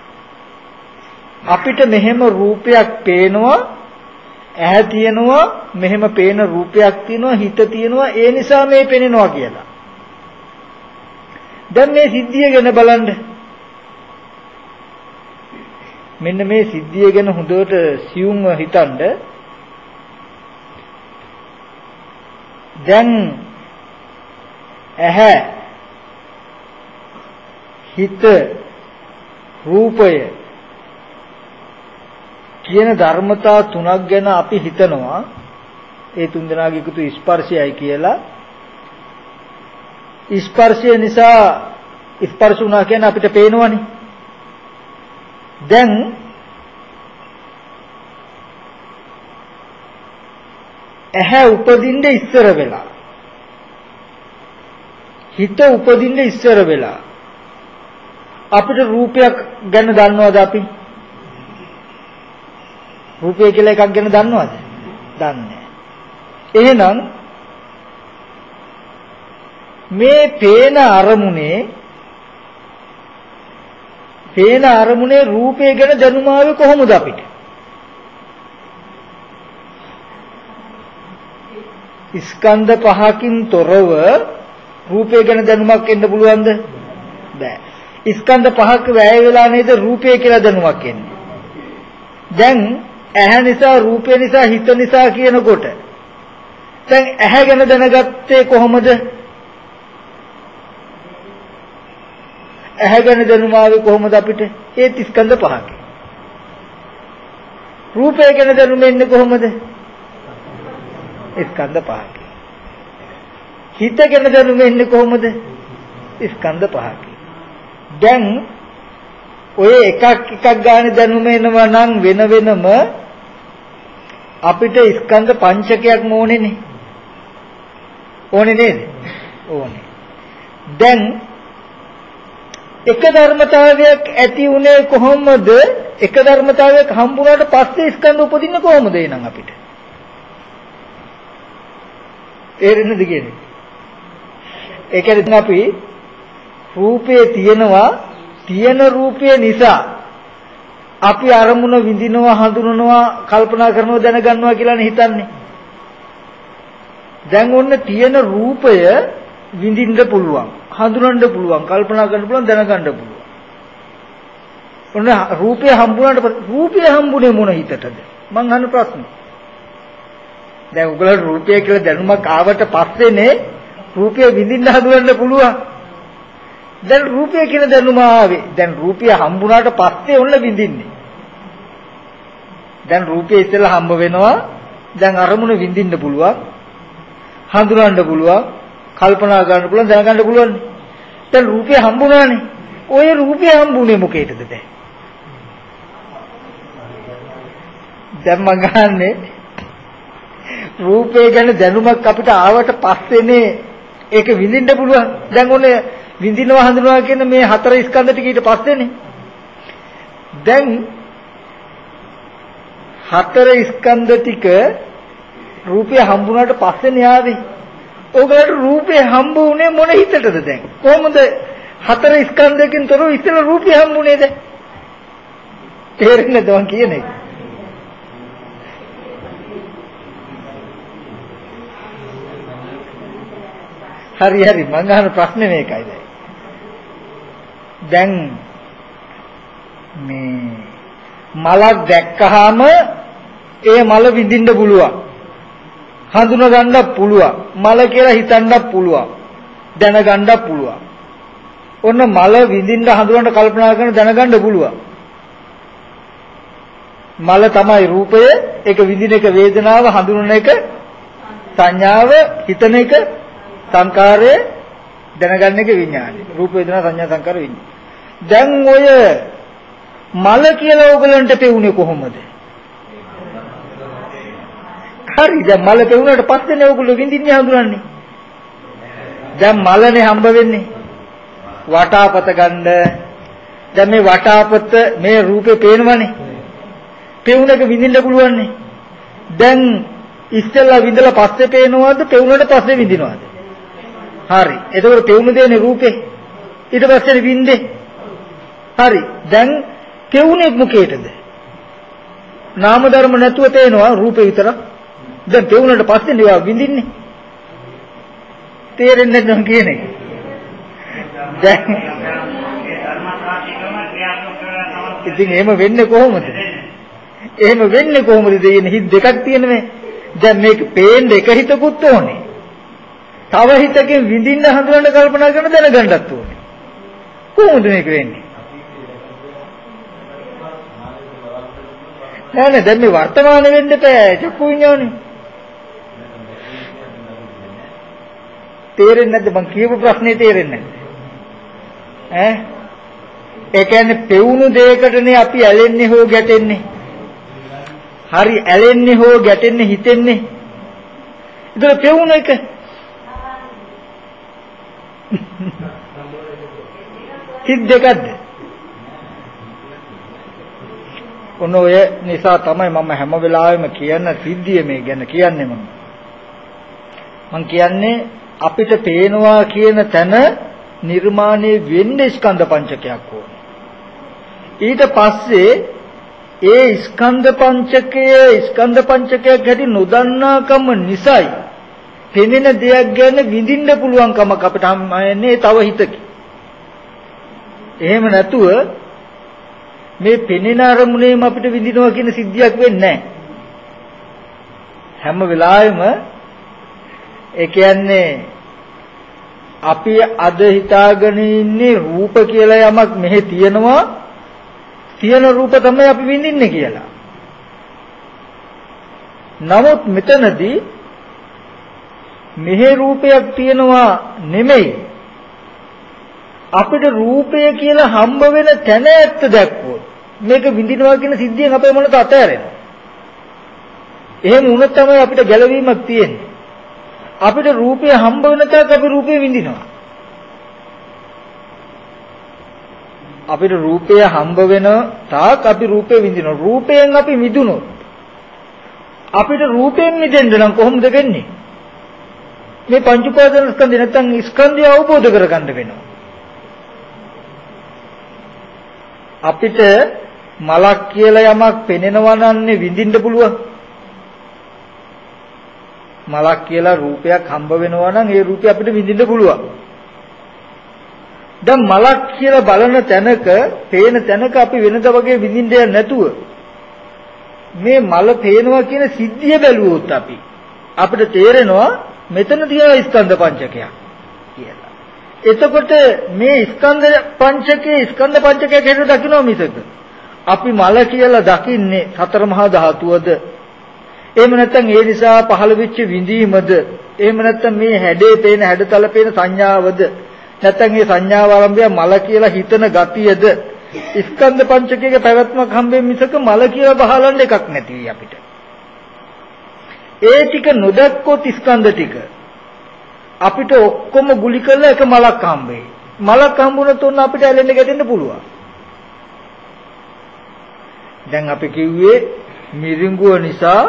අපිට මෙහෙම රූපයක් පේනවා, ඇහැ තියෙනවා, මෙහෙම පේන රූපයක් තියෙනවා, හිත තියෙනවා, ඒ නිසා මේ පේනවා කියලා. දැන් මේ සිද්ධිය ගැන බලන්න. මෙන්න මේ සිද්ධිය ගැන හොඳට සියුම්ව හිතන්න. දැන් ඇහැ, හිත, රූපය කියන ධර්මතා තුනක් ගැන අපි හිතනවා. ඒ තුන් දෙනාගේ එකතු ස්පර්ශයයි කියලා. ස්පර්ශය නිසා ස්පර්ශ වුණා කියන්නේ අපිට පේනවනේ. දැන් ඇහැ උපදින්න ඉස්සර වෙලා, හිත උපදින්න ඉස්සර වෙලා අපිට රූපයක් ගැන දන්නවද අපි? රූපය කියලා එකක් ගැන දන්නවද? දන්නේ නැහැ. එහෙනම් මේ පේන අරමුණේ රූපය ගැන දැනුම ආවේ කොහොමද අපිට? ස්කන්ධ පහකින් තොරව රූපය ගැන දැනුමක් එන්න පුළුවන්ද? බෑ. ස්කන්ධ පහක වැය වෙලා නේද රූපය කියලා දැනුමක් එන්නේ. දැන් ඇහැ නිසා, රූපය නිසා, හිත නිසා කියනකොට දැන් ඇහැ ගැන දැනගත්තේ කොහොමද? ඇහැ ගැන දැනුම ආවේ කොහොමද අපිට? ඒ ස්කන්ධ පහක. රූපය ගැන දැනුම එන්නේ කොහොමද? ස්කන්ධ පහක. හිත ගැන දැනුම එන්නේ කොහොමද? ස්කන්ධ පහක. දැන් ඔය එකක් ගානේ දැනුම එනවා නම් වෙන වෙනම අපිට ස්කන්ධ පංචකයක් ඕනේනේ. ඕනේ නේද? ඕනේ. දැන් එක ධර්මතාවයක් ඇති උනේ කොහොමද? එක ධර්මතාවයක් හම්බුනාට පස්සේ ස්කන්ධ උපදින්නේ කොහොමද එනං අපිට? තේරෙන්නද කියන්නේ? ඒ කියන්නේ අපි රූපේ තියෙනවා, තියෙන රූපය නිසා අපි අරමුණ විඳිනවා, හඳුනනවා, කල්පනා කරනවා, දැනගන්නවා කියලානේ හිතන්නේ. දැන් ඔන්න තියෙන රූපය විඳින්න පුළුවන්, හඳුනන්න පුළුවන්, කල්පනා කරන්න පුළුවන්, දැනගන්න පුළුවන්. ඔන්න රූපය හම්බුනාට රූපය හම්බුනේ මොන හිතටද? මං අහන ප්‍රශ්නේ. දැන් උගලට රූපය කියලා දැනුමක් ආවට පස්සේනේ රූපය විඳින්න හඳුනන්න පුළුවන්. දැන් රූපය කියන දැනුම ආවේ. දැන් රූපය හම්බුනාට පස්සේ ඔන්න විඳින්නේ. දැන් රූපය ඉස්සෙල්ලා හම්බ වෙනවා. දැන් අරමුණ විඳින්න පුළුවන්. හඳුනන්න පුළුවන්. කල්පනා කරන්න පුළුවන්, දැනගන්න පුළුවන්. දැන් රූපය හම්බුනානේ. ඔය රූපය හම්බුනේ මොකේද දැන්? දැන් මං ගහන්නේ රූපය ගැන දැනුමක් අපිට ආවට පස්සේනේ ඒක විඳින්න පුළුවන්. දැන් ඔන්නේ විඳිනවා හඳුනනවා කියන මේ හතර ස්කන්ධ ටික ඊට පස්සේනේ. දැන් හතර ස්කන්ධ ටික රූපය හම්බුනාට පස්සේනේ ආවේ. ඕගලට රූපය හම්බ වුණේ මොන හිතටද දැන්? කොහොමද හතර ස්කන්ධයකින් තොරව ඉතල රූපය හම්බුනේ දැන්? තේරෙන්නද මං කියන්නේ? හරි හරි මං අහන ප්‍රශ්නේ මේකයි දැන්. දැන් මේ මලක් දැක්කහම ඒ මල විඳින්න පුළුවන්. හඳුනා ගන්න පුළුවන්. මල කියලා හිතන්නත් පුළුවන්. දැනගන්නත් පුළුවන්. ඔන්න මල විඳින්න හඳුනන්න කල්පනා කරන දැනගන්න පුළුවන්. මල තමයි රූපය, ඒක විඳින එක වේදනාව, හඳුනන එක සංඥාව, හිතන එක සංකාරය, දැනගන්න එක විඥානය. රූප වේදනා සංඥා සංකාර විඥාන. දැන් ඔය මල කියලා ඕගලන්ට පෙවුනේ කොහොමද? හරි දැන් මල පෙවුනට පස්සේනේ ඕගොල්ලෝ විඳින්නේ හඳුනන්නේ. දැන් මලනේ හම්බ වෙන්නේ. වටාපත ගන්න. දැන් මේ වටාපත මේ රූපේ පේනවනේ. පෙවුනක විඳින්න පුළුවන්නේ. දැන් ඉස්සෙල්ලා විඳලා පස්සේ පේනවද? පෙවුනට පස්සේ විඳිනවද? හරි. එතකොට පෙවුන දෙන්නේ රූපේ. ඊට පස්සේ විඳින්නේ. හරි. දැන් පෙවුනේ මොකේද? නාම ධර්ම නැතුව තේනවා රූපේ විතරක්. දැන් පෙවුනට පස්සේ නේ විඳින්නේ. තේරෙන්නේ නැත්නම් කියන්නේ. දැන් ඉතින් එහෙම වෙන්නේ කොහොමද? එහෙම වෙන්නේ කොහොමද? දෙන්නේ හිත දෙකක් තියෙනනේ. දැන් මේක පේන්න එක හිතකුත් ඕනේ. තව හිතකින් විඳින්න හඳුනන කල්පනා කරන දැනගන්නත් ඕනේ. කොහොමද මේක වෙන්නේ? නෑ දැන් මේ වර්තමාන වෙන්න බෑ චක්කු විඤ්ඤාණය. තේරෙන්නේ නැද්ද මං කියපු ප්‍රශ්නේ තේරෙන්නේ නැහැ. ඒ කියන්නේ පෙවුණු දෙයකටනේ අපි ඇලෙන්නේ හෝ ගැටෙන්නේ. හරි ඇලෙන්නේ හෝ ගැටෙන්නේ හිතෙන්නේ. ඒතර පෙවුණ එක හිත දෙකක්ද? ඔන්න ඔය නිසා තමයි මම හැම වෙලාවෙම කියන සිද්ධිය මේ ගැන කියන්නේ මම කියන්නේ අපිට පේනවා කියන තැන නිර්මාණය වෙන්නේ ස්කන්ධ පංචකයක් ඕනේ. ඊට පස්සේ ඒ ස්කන්ධ පංචකයක් ගැටි නොදන්නාකම නිසායි පෙනෙන දෙයක් ගැන විඳින්න පුළුවන්කමක් අපිට හම්බෙන්නේ තව හිතකින්. එහෙම නැතුව මේ පෙනෙන අරමුණේම අපිට විඳිනවා කියන සිද්ධියක් වෙන්නේ නැහැ. හැම වෙලාවෙම ඒ කියන්නේ අපි අද හිතාගෙන ඉන්නේ රූප කියලා යමක් මෙහෙ තියෙනවා. තියෙන රූප තමයි අපි විඳින්නේ කියලා. නමුත් මෙතනදී මෙහෙ රූපයක් තියෙනවා නෙමෙයි. අපිට රූපය කියලා හම්බ වෙන තැන ඇත්ත දැක්කොත් මේක විඳිනවා කියන සිද්ධියෙන් අපේ මොනට අතහැරෙනවා. එහෙම වුණොත් තමයි අපිට ගැළවීමක් තියෙන්නේ. අපිට රූපය හම්බ වෙන තාක් අපි රූපය විඳිනවා. අපිට රූපය හම්බ වෙන තාක් අපි රූපේ විඳිනවා. රූපයෙන් අපි මිදුණොත් අපිට රූපයෙන් මිදෙන්න නම් කොහොමද වෙන්නේ? මේ පංච උපාදාන ස්කන්ධය නැත්තම් ස්කන්ධය අවබෝධ කරගන්න වෙනවා. අපිට මලක් කියලා යමක් පෙනෙනවා නම් විඳින්න පුළුවන්. මලක් කියලා රූපයක් හම්බ වෙනවා නම් ඒ රූපය අපිට විඳින්න පුළුවන්. දැන් මලක් කියලා බලන තැනක, පේන තැනක අපි වෙනද වගේ විඳින්න නැතුව මේ මල පේනවා කියන සිද්ධිය බැලුවොත් අපිට තේරෙනවා මෙතන තියෙන ස්කන්ධ පංචකයක් කියලා. එතකොට මේ ස්කන්ධ පංචකයක් හැටියට දකිනවා මිසක අපි මල කියලා දකින්නේ සතර මහා ධාතුවද? එහෙම නැත්නම් ඒ නිසා පහළ වෙච්ච විඳීමද? එහෙම නැත්නම් මේ හැඩේ පේන හැඩතල පේන සංඥාවද? නැත්නම් මේ සංඥාව ආරම්භය මල කියලා හිතන ගතියද? ස්කන්ධ පංචකයේ පැවැත්මක් හම්බෙන්නේ මිසක මල කියලා බහලන්න එකක් නැති අපිට. ඒ ටික නොදක්කොත් ස්කන්ධ ටික අපිට ඔක්කොම ගුලි කරලා එක මලක් හම්බෙයි. මලක් හම්බුනොත් උන්න අපිට ඇලෙන්න ගැටෙන්න පුළුවන්. දැන් අපි කිව්වේ මිරිඟුව නිසා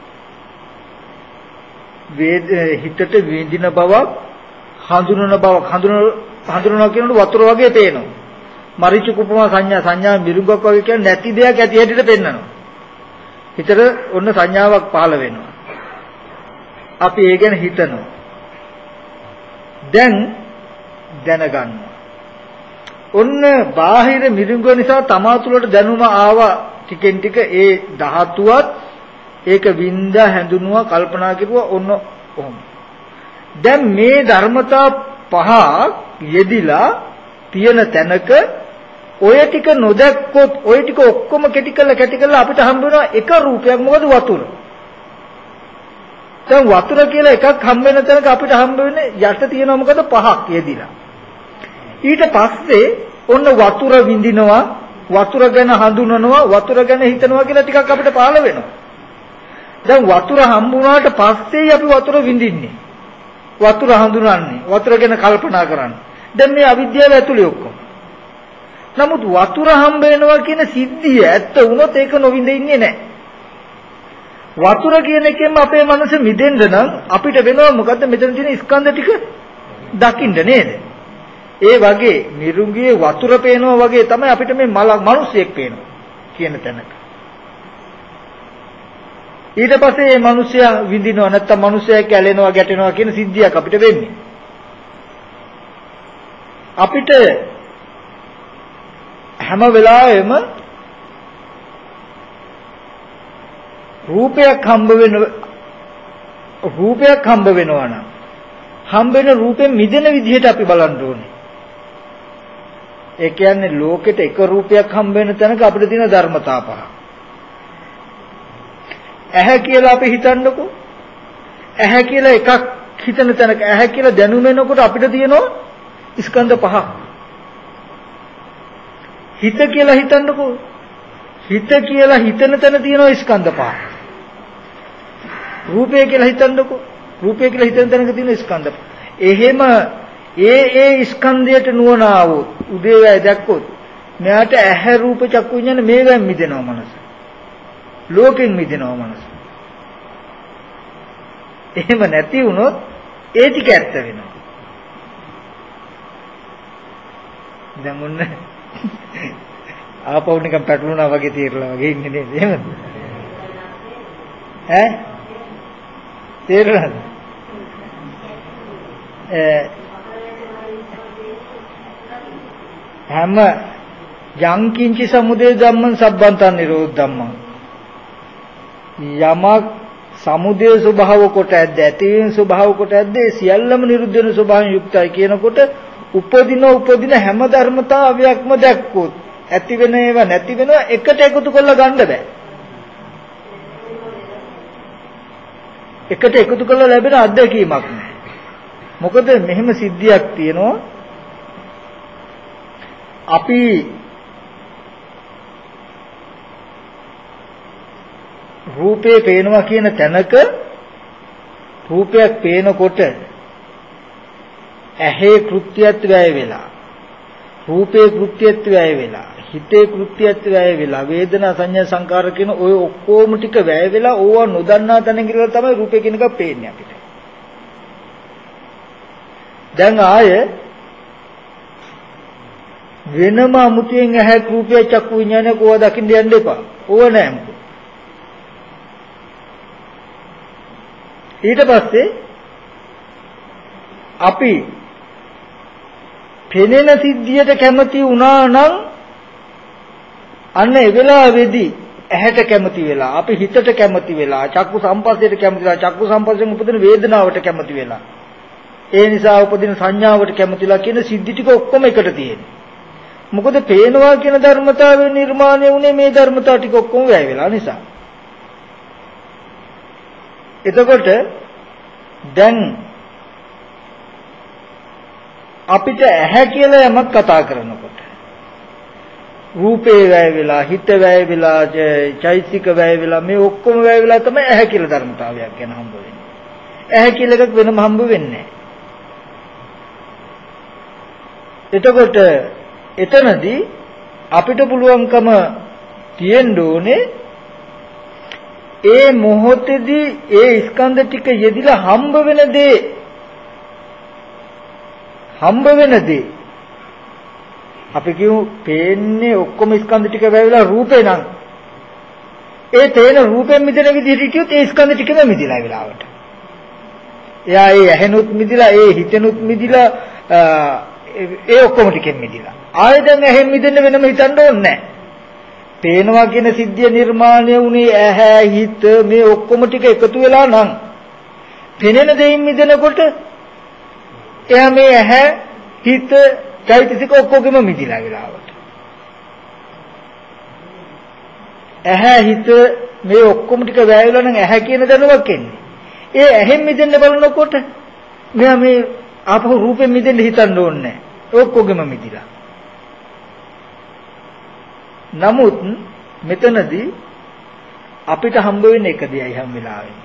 හිතට විඳින බවක් හඳුනනවා කියනකොට වතුර වගේ පේනවා. මරිච කුපමා සංඥා මිරිඟුවක් වගේ කියන්නේ නැති දෙයක් ඇති හැටියට පෙන්වනවා. හිතට ඔන්න සංඥාවක් පහළ වෙනවා. අපි ඒ ගැන හිතනවා. දැන් දැනගන්නවා. ඔන්න බාහිර මිරිඟුව නිසා තමා තුළට දැනුම ආවා ටිකෙන් ටික ඒ ධාතුවත් ඒක වින්දා හැඳුනුවා කල්පනා කරුවා ඔන්න ඔහොම. දැන් මේ ධර්මතා පහ යෙදිලා තියෙන තැනක ඔය ටික නොදැක්කොත් ඔය ටික ඔක්කොම කැටි කරලා අපිට හම්බ වෙනවා එක රූපයක්. මොකද වතුර. දැන් වතුර කියලා එකක් හම්බ වෙන තැනක අපිට හම්බ වෙන්නේ යට තියෙනවා මොකද පහක් යෙදිලා. ඊට පස්සේ ඔන්න වතුර විඳිනවා, වතුර ගැන හඳුනනවා, වතුර ගැන හිතනවා කියලා ටිකක් අපිට පහළ වෙනවා. දැන් වතුර හම්බුනාට පස්සේ අපි වතුර විඳින්නේ. වතුර හඳුනන්නේ, වතුර ගැන කල්පනා කරන්නේ. දැන් මේ අවිද්‍යාව ඇතුලේ ඔක්කොම. නමුත් වතුර හම්බ වෙනවා කියන සිද්ධිය ඇත්ත වුණොත් ඒක නොවිඳ ඉන්නේ නැහැ. වතුර කියන එකෙන් අපේ මනස මිදෙන්න නම් අපිට වෙනවා මොකද්ද මෙතන තියෙන ස්කන්ධ ටික දකින්න නේද? ඒ වගේ නිරුංගියේ වතුර පේනවා වගේ තමයි අපිට මේ මිනිස්සෙක් පේනවා කියන තැනක. ඊට පස්සේ මේ මිනිස්සයා විඳිනවා නැත්තම් මිනිස්සයා කැලෙනවා ගැටෙනවා කියන සිද්ධියක් අපිට වෙන්නේ. අපිට හැම වෙලාවෙම රූපයක් හම්බ වෙනවා නම් හම්බ වෙන රූපෙන් මිදෙන විදිහට අපි බලන්න ඕනේ. ඒ කියන්නේ ලෝකෙට එක රූපයක් හම්බ වෙන තැනක අපිට තියෙන ධර්මතා පහ. ඇහැ කියලා අපි හිතන්නකෝ. ඇහැ කියලා එකක් හිතන තැනක ඇහැ කියලා දැනුම එනකොට අපිට තියෙනවා ස්කන්ධ පහක්. හිත කියලා හිතන්නකෝ. හිත කියලා හිතන තැන තියෙනවා ස්කන්ධ පහක්. රූපය කියලා හිතන්නකෝ. රූපය කියලා හිතන තැනක තියෙන ස්කන්ධ. එහෙම ඒ ස්කන්ධයට නුවණ ආවොත් උදේවැය දැක්කොත් මෙයාට ඇහැ රූප චක්කු විඤ්ඤාණ මේවෙන් මිදෙනවා මනස. ලෝකෙන් මිදෙනවා මනස. එහෙම නැති වුණොත් ඒ ටික ඇත්ත වෙනවා. දැන් මොන්න ආපහු නිකන් පැටලුණා වගේ තීරලා වගේ ඉන්නේ නේද? එහෙමද? ඈ? තේරුණාද? හැම යංකින්චි සමුදය ධම්මං සබ්බන්තං නිරෝධ ධම්මං යමක් සමුදය ස්වභාව කොට ඇද්ද ඇතිවීම ස්වභාව කොට ඇද්ද සියල්ලම නිරුද්ධ වෙන ස්වභාවයෙන් යුක්තයි කියනකොට උපදින හැම ධර්මතාවයක්ම දැක්කොත් ඇති වෙන ඒවා නැති වෙනවා එකට එකතු කරලා ගන්න බෑ. එකට එකතු කරලා ලැබෙන අත්දැකීමක් නෑ. මොකද මෙහෙම සිද්ධියක් තියෙනවා අපි රූපේ පේනවා කියන තැනක රූපයක් පේනකොට ඇහි කෘත්‍යයත් වැය වෙලා රූපේ කෘත්‍යයත් වැය වෙලා, හිතේ කෘත්‍යයත් වැය වෙලා, වේදනා සංඥා සංකාර කියන ඔය ඔක්කොම ටික වැය වෙලා ඕවා නොදන්නා තැන කියලා තමයි රූපේ කියන එක පේන්නේ අපිට. දැන් ආය වෙනම අමුතුවෙන් ඇහැ රූපය චක්කු විඥානය කෝවා දකින්න යන්න එපා. ඕව නෑ මොකද. ඊට පස්සේ අපි පෙනෙන සිද්ධියට කැමති වුණා නම් අන්න ඒ වෙලාවේදී ඇහැට කැමති වෙලා, අපි හිතට කැමති වෙලා, චක්කු සම්පස්සයට කැමති වෙලා, චක්කු සම්පස්සෙන් උපදින වේදනාවට කැමති වෙලා, ඒ නිසා උපදින සංඥාවට කැමතිලා කියන සිද්ධි ටික ඔක්කොම එකට තියෙනවා. මොකද පේනවා කියන ධර්මතාවය නිර්මාණය වුණේ මේ ධර්මතාව ටික ඔක්කොම වැය වෙලා නිසා. එතකොට දැන් අපිට ඇහැ කියලා යමක් කතා කරනකොට රූපේ වැය වෙලා, හිත වැය වෙලා, චෛතසික වැය වෙලා, මේ ඔක්කොම වැය වෙලා තමයි ඇහැ කියලා ධර්මතාවයක් ගැන හම්බ වෙන්නේ. ඇහැ කියලා එකක් වෙනම හම්බ වෙන්නේ නැහැ. එතකොට එතනදී අපිට පුළුවන්කම තියෙන්න ඕනේ ඒ මොහොතේදී ඒ ස්කන්ධ ටික යෙදිලා හම්බ වෙන දේ අපි කියමු පේන්නේ ඔක්කොම ස්කන්ධ ටික වැයවිලා රූපේ නම් ඒ තේන රූපෙන් මිදෙන විදිහට හිටියොත් ඒ ස්කන්ධ ටිකම මිදිලා වෙලාවට. එයා ඒ ඇහෙනුත් මිදිලා, ඒ හිතෙනුත් මිදිලා, ඒ ඔක්කොම ටිකෙන් මිදිලා. ආයෙ දැන් ඇහෙන් මිදෙන්න වෙනම හිතන්න ඕනේ නැහැ. පේනවා කියන සිද්ධිය නිර්මාණය වුණේ ඇහැ, හිත මේ ඔක්කොම ටික එකතු වෙලා නම් පෙනෙන දෙයින් මිදෙනකොට එයා මේ ඇහැ, හිත, චෛතසික ඔක්කොගෙම මිදිලා වෙලාවට. ඇහැ, හිත මේ ඔක්කොම ටික වැය වෙලා නම් ඇහැ කියන දැනුමක් එන්නේ. ඒ ඇහෙන් මිදෙන්න බලනකොට මෙයා මේ ආපහු රූපෙන් මිදෙන්න හිතන්න ඕනේ නැහැ. ඔක්කොගෙම මිදිලා. නමුත් මෙතනදී අපිට හම්බ වෙන්නේ එක දෙයයි හැම වෙලාවෙම.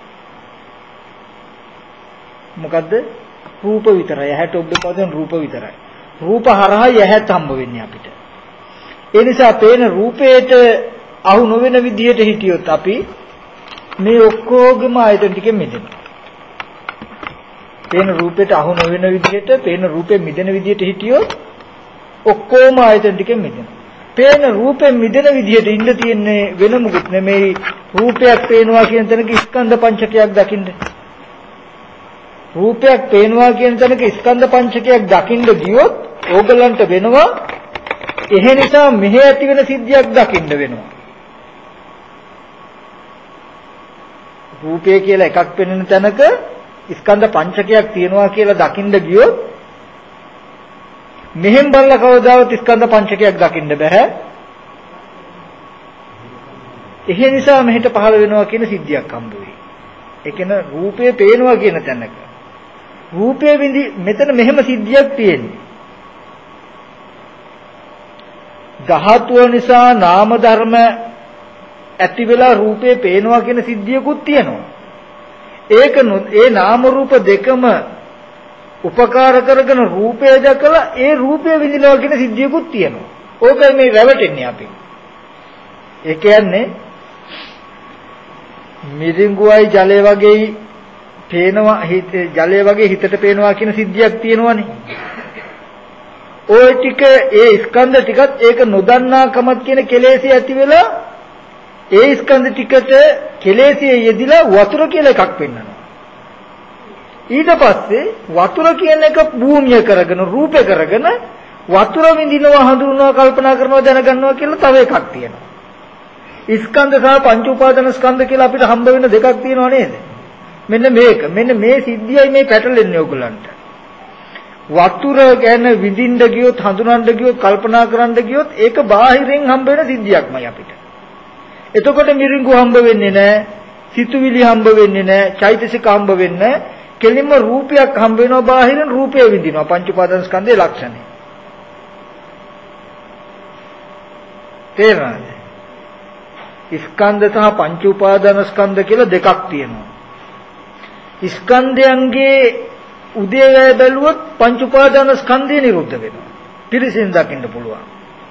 මොකද්ද? රූප විතරයි. ඇහැට ඔබ පදන් රූප විතරයි. රූප හරහා ඇහැට හම්බ වෙන්නේ අපිට. ඒ නිසා පේන රූපේට අහු නොවන විදිහට හිටියොත් අපි මේ ඔක්කොගෙම ආයතන ටිකෙන් මිදෙනවා. පේන රූපේට අහු නොවන විදිහට, පේන රූපේ මිදෙන විදිහට හිටියොත් ඔක්කොම ආයතන ටිකෙන් මිදෙනවා. පේන රූපෙන් මිදෙන විදිහට ඉන්න තියෙන්නේ වෙන මොකුත් නෙමෙයි, රූපයක් පේනවා කියන තැනක ස්කන්ධ පංචකයක් දකින්න. රූපයක් පේනවා කියන තැනක ස්කන්ධ පංචකයක් දකින්න ගියොත් ඕගලන්ට වෙනවා එහෙ නිසා මෙහෙ ඇති වෙන සිද්ධියක් දකින්න වෙනවා. රූපය කියලා එකක් පෙනෙන තැනක ස්කන්ධ පංචකයක් තියෙනවා කියලා දකින්න ගියොත් මෙහෙන් බලලා කවදාවත් ස්කන්ධ පංචකයක් දකින්න බෑ. ඒ නිසා මෙහෙට පහළ වෙනවා කියන සිද්ධියක් හම්බ වෙයි. ඒ කියන්නේ රූපය පේනවා කියන තැනක රූපයේ විඳි මෙතන මෙහෙම සිද්ධියක් තියෙන්නේ. ධාතුව නිසා නාම ධර්ම ඇති වෙලා රූපේ පේනවා කියන සිද්ධියකුත් තියෙනවා. ඒක ඒ නාම රූප දෙකම උපකාර කරගෙන රූපය දැකලා ඒ රූපය විඳිනවා කියන සිද්ධියකුත් තියෙනවා. ඕකයි මේ රැවටෙන්නේ අපි. ඒ කියන්නේ මිරිඟුවයි ජලය වගේ පේනවා, ජලය වගේ හිතට පේනවා කියන සිද්ධියක් තියෙනවනේ. ওই ටික ඒ ස්කන්ධ ටිකත් ඒක නොදන්නාකමත් කියන කෙලෙසිය ඇති වෙලා ඒ ස්කන්ධ ටිකට කෙලෙසිය යෙදිලා වතුර කියලා එකක් පෙන්වනවා. ඊට පස්සේ වතුර කියන එක භූමිය කරගෙන රූපේ කරගෙන වතුර විඳිනවා, හඳුනනවා, කල්පනා කරනවා, දැනගන්නවා කියලා තව එකක් තියෙනවා. ස්කන්ධ සහ පංච උපාදාන ස්කන්ධ කියලා අපිට හම්බ වෙන දෙකක් තියෙනවා නේද? මෙන්න මේක. මෙන්න මේ සිද්ධියයි මේ පැටලෙන්නේ ඔයගලන්ට. වතුර ගැන විඳින්න ගියොත්, හඳුනන්න ගියොත්, කල්පනා කරන්න ගියොත් ඒක බාහිරින් හම්බ වෙන සිද්ධියක්මයි අපිට. එතකොට මිරිඟු හම්බ වෙන්නේ නැහැ, සිතුවිලි හම්බ වෙන්නේ නැහැ, චෛතසික හම්බ වෙන්නේ නැහැ. කෙලින්ම රූපයක් හම්බ වෙනවා, බාහිරින් රූපය විඳිනවා. පංච උපාදාන ස්කන්ධයේ ලක්ෂණය. තේරෙනවද? ස්කන්ධ සහ පංච උපාදාන ස්කන්ධ කියලා දෙකක් තියෙනවා. ස්කන්ධයන්ගේ උදේවැය බැලුවොත් පංච උපාදාන ස්කන්ධය නිරුද්ධ වෙනවා. පිරිසින් දකින්න පුළුවන්.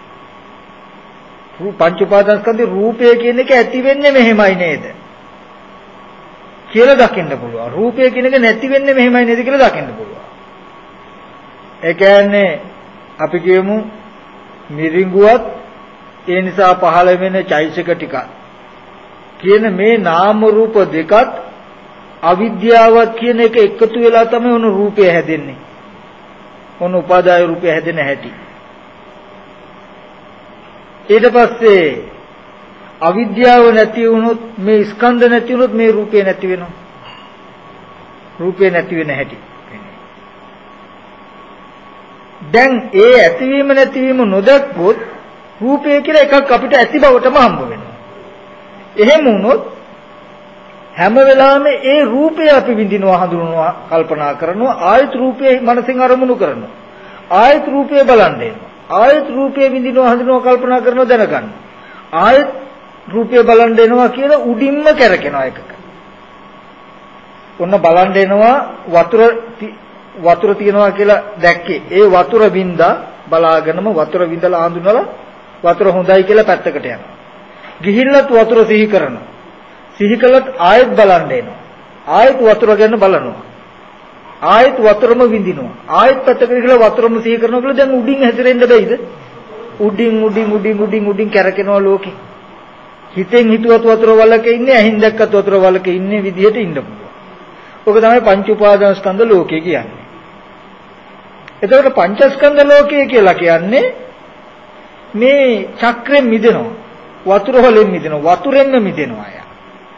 පංච උපාදානස්කන්ධේ රූපය කියන එක ඇති වෙන්නේ මෙහෙමයි නේද කියලා දකින්න පුළුවන්. රූපය කියන එක නැති වෙන්නේ මෙහෙමයි නේද කියලා දකින්න පුළුවන්. ඒ කියන්නේ අපි කියමු මිරිඟුවත් ඒ නිසා පහළ වෙන චෛතසික ටික කියන මේ නාම රූප දෙකත් අවිද්‍යාවත් කියන එක එකතු වෙලා තමයි උණු රූපය හැදෙන්නේ. උණු උපාදාය රූපය හැදෙන හැටි. ඊට පස්සේ අවිද්‍යාව නැති වුණොත් මේ ස්කන්ධ නැති වුණොත් මේ රූපේ නැති වෙනවා. රූපේ නැති වෙන හැටි. දැන් ඒ ඇතිවීම නැතිවීම නොදක්කොත් රූපය කියලා එකක් අපිට ඇති බවටම හම්බ වෙනවා. එහෙම වුණොත් හැම වෙලාවෙම ඒ රූපය අපි විඳිනවා, හඳුනනවා, කල්පනා කරනවා, ආයත රූපේ මනසින් අරමුණු කරනවා. ආයත රූපේ බලන්න එනවා. ආයත රූපේ විඳිනවා, හඳුනනවා, කල්පනා කරනවා, දැනගන්න. ආයත රූපේ බලන්න එනවා කියලා උඩින්ම කරකිනවා එකක. ඔන්න බලන්න එනවා වතුර තියනවා කියලා දැක්කේ. ඒ වතුර වින්දා බලාගෙනම වතුර විඳලා හඳුනලා වතුර හොඳයි කියලා පැත්තකට යනවා. ගිහිල්ලත් වතුර සිහි කරනවා. සිහි කළත් ආයෙත් බලන්න එනවා. ආයෙත් වතුර ගැන බලනවා. ආයෙත් වතුරම විඳිනවා. ආයෙත් පැත්තකට ගිහලා වතුරම සිහි කරනවා කියලා දැන් උඩින් හැසිරෙන්න බැයිද? උඩින් කැරකෙනවා ලෝකේ. හිතෙන් හිතුවත් වතුර වලක ඉන්නේ, ඇහින් දැක්කත් වතුර වලක ඉන්නේ විදිහට ඉන්න පුළුවන්. ඔක තමයි පංච උපාදාන ස්කන්ධ ලෝකය කියන්නේ. එතකොට පංචස්කන්ධ ලෝකය කියලා කියන්නේ මේ චක්‍රයෙන් මිදෙනවා. වතුර වලින් මිදෙනවා. වතුරෙන්ම මිදෙනවා අය.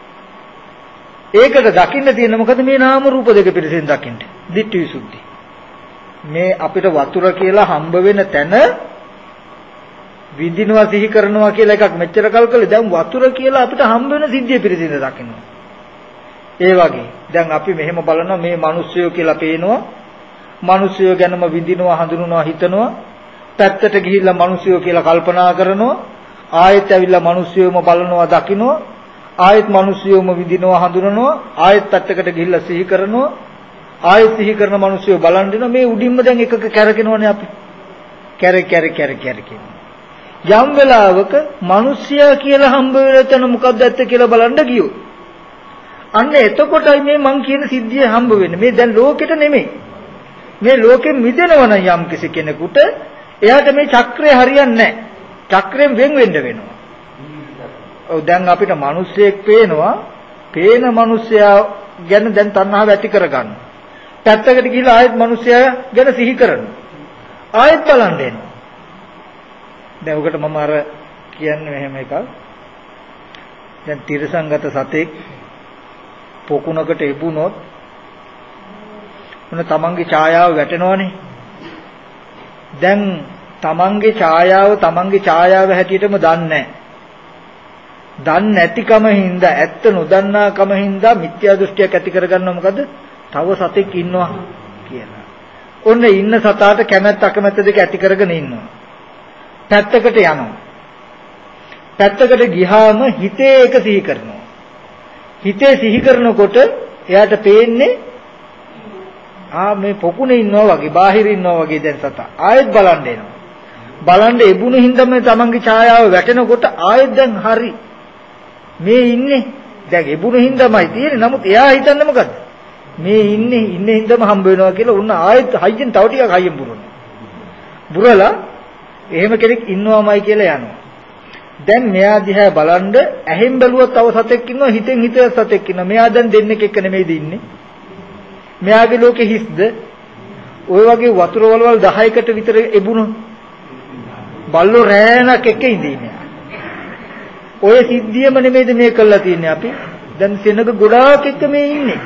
ඒකට දකින්න තියෙන මොකද මේ නාම රූප දෙක පිළිසින් දකින්න. දිට්ඨි විසුද්ධි. මේ අපිට වතුර කියලා හම්බ වෙන තැන විඳිනවා සිහි කරනවා කියලා එකක් මෙච්චර කල් කළේ දැන් වතුර කියලා අපිට හම්බ වෙන සිද්ධිය පිළිසින් දකින්න. ඒ වගේ දැන් අපි මෙහෙම බලනවා මේ මිනිස්සුયો කියලා පේනවා. මිනිස්සුયો ගැනම විඳිනවා, හඳුනනවා, හිතනවා. පැත්තට ගිහිල්ලා මිනිස්සුયો කියලා කල්පනා කරනවා. ආයෙත් ඇවිල්ලා මිනිස්සුයෝම බලනවා, දකිනවා. ආයෙත් මිනිස්සුයෝම විඳිනවා, හඳුනනවා. ආයෙත් පැත්තකට ගිහිල්ලා සිහි කරනවා. ආයෙත් සිහි කරන මිනිස්සුයෝ බලන් දෙනවා. මේ උඩින්ම දැන් එකක කැරකෙනවනේ අපි. කැරක. යම් වෙලාවක මිනිස්සයා කියලා හම්බ වෙන තැන මොකක්ද ඇත්ත කියලා බලන්න ගියොත් අන්න එතකොටයි මේ මං කියන සිද්ධිය හම්බ වෙන්නේ. මේ දැන් ලෝකෙට නෙමෙයි. මේ ලෝකෙ මිදෙනවනම් යම් කිසි කෙනෙකුට එයාට මේ චක්‍රය හරියන්නේ නැහැ. චක්‍රයෙන් වෙන් වෙන්න වෙනවා. ඔව් දැන් අපිට මිනිස්සෙක් පේනවා. පේන මිනිස්සයා ගැන දැන් තණ්හාව ඇති කරගන්න. පැත්තකට ගිහලා ආයෙත් මිනිස්සයා ගැන සිහි කරනවා. ආයෙත් බලන්න එනවා. දැන් උකට මම අර කියන්නේ මෙහෙම එකක්. දැන් තිරසංගත සතෙක් පොකුණකට එබුණොත් මොන තමන්ගේ ඡායාව වැටෙනවනේ. දැන් තමන්ගේ ඡායාව හැටියටම දන්නේ නැතිකම හින්දා ඇත්ත නොදන්නාකම හින්දා මිත්‍යා දෘෂ්ටියක් ඇති කරගන්නවා. මොකද තව සතෙක් ඉන්නවා කියලා. ඔන්න ඉන්න සතාට කැමැත්ත අකමැත්ත දෙක ඇති කරගෙන ඉන්නවා. පැත්තකට යනවා. පැත්තකට ගියාම හිතේ එක සිහි කරනවා. හිතේ සිහි කරනකොට එයාට පේන්නේ මේ පොකුණේ ඉන්නවා වගේ, බාහිර ඉන්නවා වගේ දැන් සතා. ආයෙත් බලන්න එනවා. බලන්න එබුණු හින්දා මේ තමන්ගේ ඡායාව වැටෙනකොට ආයෙත් දැන් හරි. මේ ඉන්නේ දැන් එබුණු හින්දාමයි තියෙන්නේ. නමුත් එයා හිතන්නේ මොකද්ද? මේ ඉන්නේ හින්දාම හම්බ වෙනවා කියලා උන්න ආයෙත් හයියෙන් තව ටිකක් හයියෙන් බුරනවා. බුරලා එහෙම කෙනෙක් ඉන්නවමයි කියලා යනවා. දැන් මෙයා දිහා බලන්ද ඇහෙන් බැලුවත් තව සතෙක් ඉන්නවා, හිතෙන් හිතුවත් සතෙක් ඉන්නවා. මෙයා දැන් දෙන්නෙක් එක්ක නෙමෙයිද ඉන්නේ. මෙයාගේ ලෝකෙ හිස්ද? ওই වගේ වතුර වලවල් 10කට විතර එබුණු බල්ලෝ රෑනක් එක්ක ඉඳින්නේ. ඔය සිද්ධියම නෙමෙයිද මේ කළා තියන්නේ අපි. දැන් සෙනග ගොඩාක් එක්ක මේ ඉන්නේ.